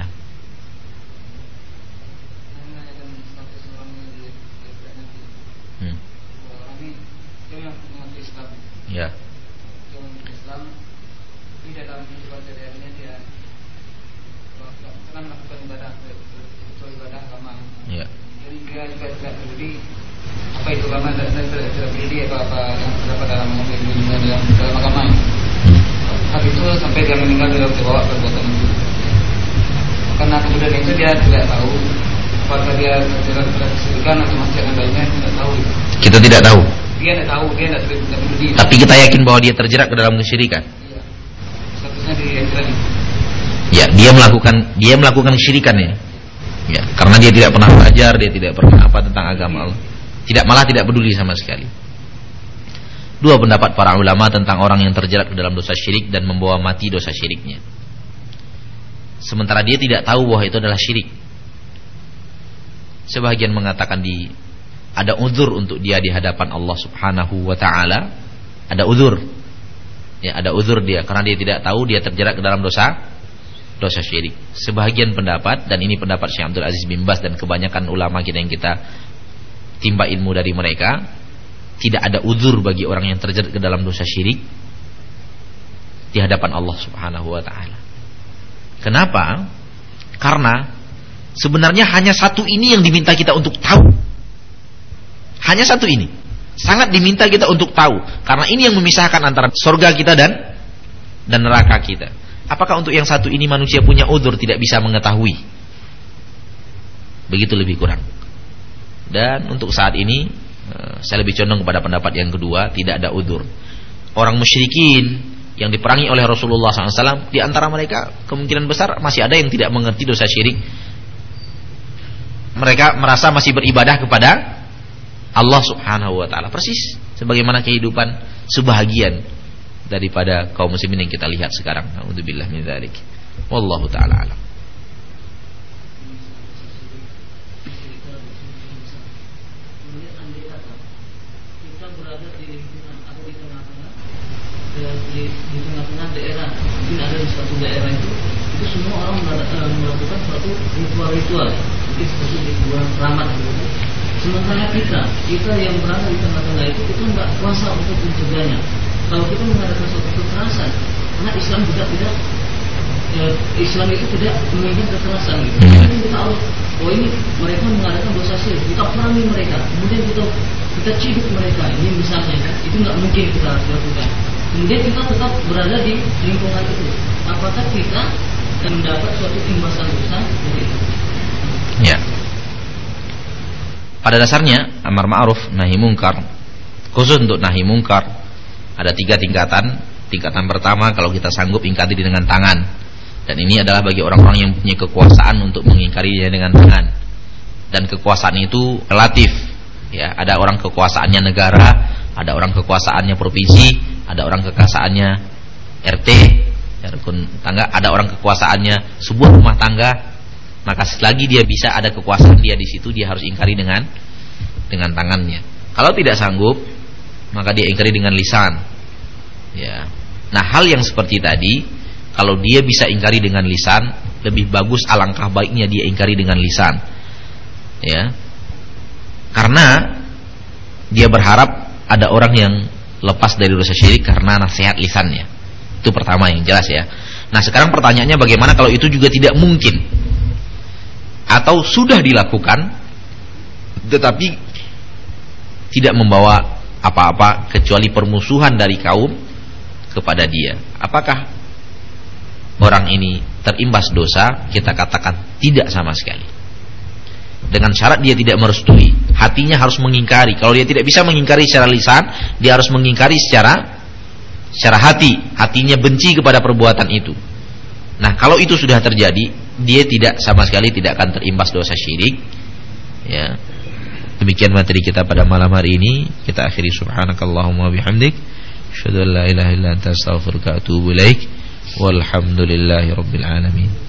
Hmm. Ya. Islam di dalam kehidupan sehari-harinya dia kan melakukan ibadah, betul ibadah agama. Ya. Jadi dia juga tidak peduli apa itu agama, dan tidak peduli apa apa yang terdapat dalam dalam dalam agama. Habis itu sampai dia meninggal dalam terbawa perbuatan itu. Karena kemudian itu dia tidak tahu apakah dia terjerat kesirikan atau masih yang lainnya, tidak tahu. Kita tidak tahu. Dia tidak tahu, dia tidak peduli. Tapi kita yakin bahwa dia terjerat ke dalam kesyirikan. Iya. Statusnya dia jerat. Ya, dia melakukan dia melakukan kesyirikan ya. Ya, karena dia tidak pernah belajar, dia tidak pernah apa tentang agama Allah. Tidak, malah tidak peduli sama sekali. Dua pendapat para ulama tentang orang yang terjerat ke dalam dosa syirik dan membawa mati dosa syiriknya. Sementara dia tidak tahu bahwa itu adalah syirik. Sebagian mengatakan di ada uzur untuk dia di hadapan Allah Subhanahu wa taala. Ada uzur. Ya, ada uzur dia karena dia tidak tahu dia terjerat ke dalam dosa dosa syirik. Sebagian pendapat, dan ini pendapat Syekh Abdul Aziz bin Baz dan kebanyakan ulama kita yang kita timba ilmu dari mereka, tidak ada uzur bagi orang yang terjerat ke dalam dosa syirik di hadapan Allah Subhanahu wa taala. Kenapa? Karena sebenarnya hanya satu ini yang diminta kita untuk tahu. Hanya satu ini. Sangat diminta kita untuk tahu, karena ini yang memisahkan antara surga kita dan dan neraka kita. Apakah untuk yang satu ini manusia punya uzur tidak bisa mengetahui? Begitu lebih kurang. Dan untuk saat ini saya lebih condong kepada pendapat yang kedua, tidak ada uzur. Orang musyrikin yang diperangi oleh Rasulullah shallallahu alaihi wasallam, di antara mereka kemungkinan besar masih ada yang tidak mengerti dosa syirik. Mereka merasa masih beribadah kepada Allah Subhanahu wa taala, persis sebagaimana kehidupan sebahagian daripada kaum muslimin yang kita lihat sekarang. A'udzubillah min dzalik. Wallahu taala alam. di, di tengah-tengah daerah, mungkin ada di suatu daerah itu, itu semua orang melakukan suatu ritual-ritual, mungkin seperti ritual keramat gitu. Sementara kita, kita yang berada di tengah-tengah itu, kita nggak kuasa untuk mencegahnya. Kalau kita mengadakan suatu kekerasan, karena Islam juga tidak, eh, Islam itu tidak menginginkan kekerasan gitu. Jadi kita harus, oh ini mereka mengadakan dosa syirik, kita perangi mereka, kemudian kita kita ciduk mereka, ini misalnya kan, itu nggak mungkin kita lakukan. Kemudian kita tetap berada di lingkungan itu. Apakah kita akan mendapat suatu imbasan dosa dari itu? Ya. Pada dasarnya amar ma'ruf nahi mungkar, khusus untuk nahi mungkar ada tiga tingkatan. Tingkatan pertama, kalau kita sanggup ingkari dengan tangan, dan ini adalah bagi orang-orang yang punya kekuasaan untuk mengingkarinya dengan tangan. Dan kekuasaan itu relatif. Ya, ada orang kekuasaannya negara, ada orang kekuasaannya provinsi, ada orang kekuasaannya R T, ya, rukun tangga, ada orang kekuasaannya sebuah rumah tangga. Maka selagi dia bisa ada kekuasaan dia di situ, dia harus ingkari dengan dengan tangannya. Kalau tidak sanggup, maka dia ingkari dengan lisan. Ya. Nah, hal yang seperti tadi, kalau dia bisa ingkari dengan lisan, lebih bagus, alangkah baiknya dia ingkari dengan lisan. Ya. Karena dia berharap ada orang yang lepas dari dosa syirik karena nasihat lisannya. Itu pertama yang jelas ya. Nah, sekarang pertanyaannya bagaimana kalau itu juga tidak mungkin? Atau sudah dilakukan tetapi tidak membawa apa-apa kecuali permusuhan dari kaum kepada dia. Apakah orang ini terimbas dosa? Kita katakan tidak sama sekali. Dengan syarat dia tidak merestui, hatinya harus mengingkari. Kalau dia tidak bisa mengingkari secara lisan, dia harus mengingkari secara secara hati. Hatinya benci kepada perbuatan itu. Nah, kalau itu sudah terjadi, dia tidak sama sekali tidak akan terimbas dosa syirik. Ya. Demikian materi kita pada malam hari ini. Kita akhiri subhanakallahumma bihamdik, asyhadu an la ilaha illa anta astaghfiruka wa atubu ilaik. Walhamdulillahirabbil alamin.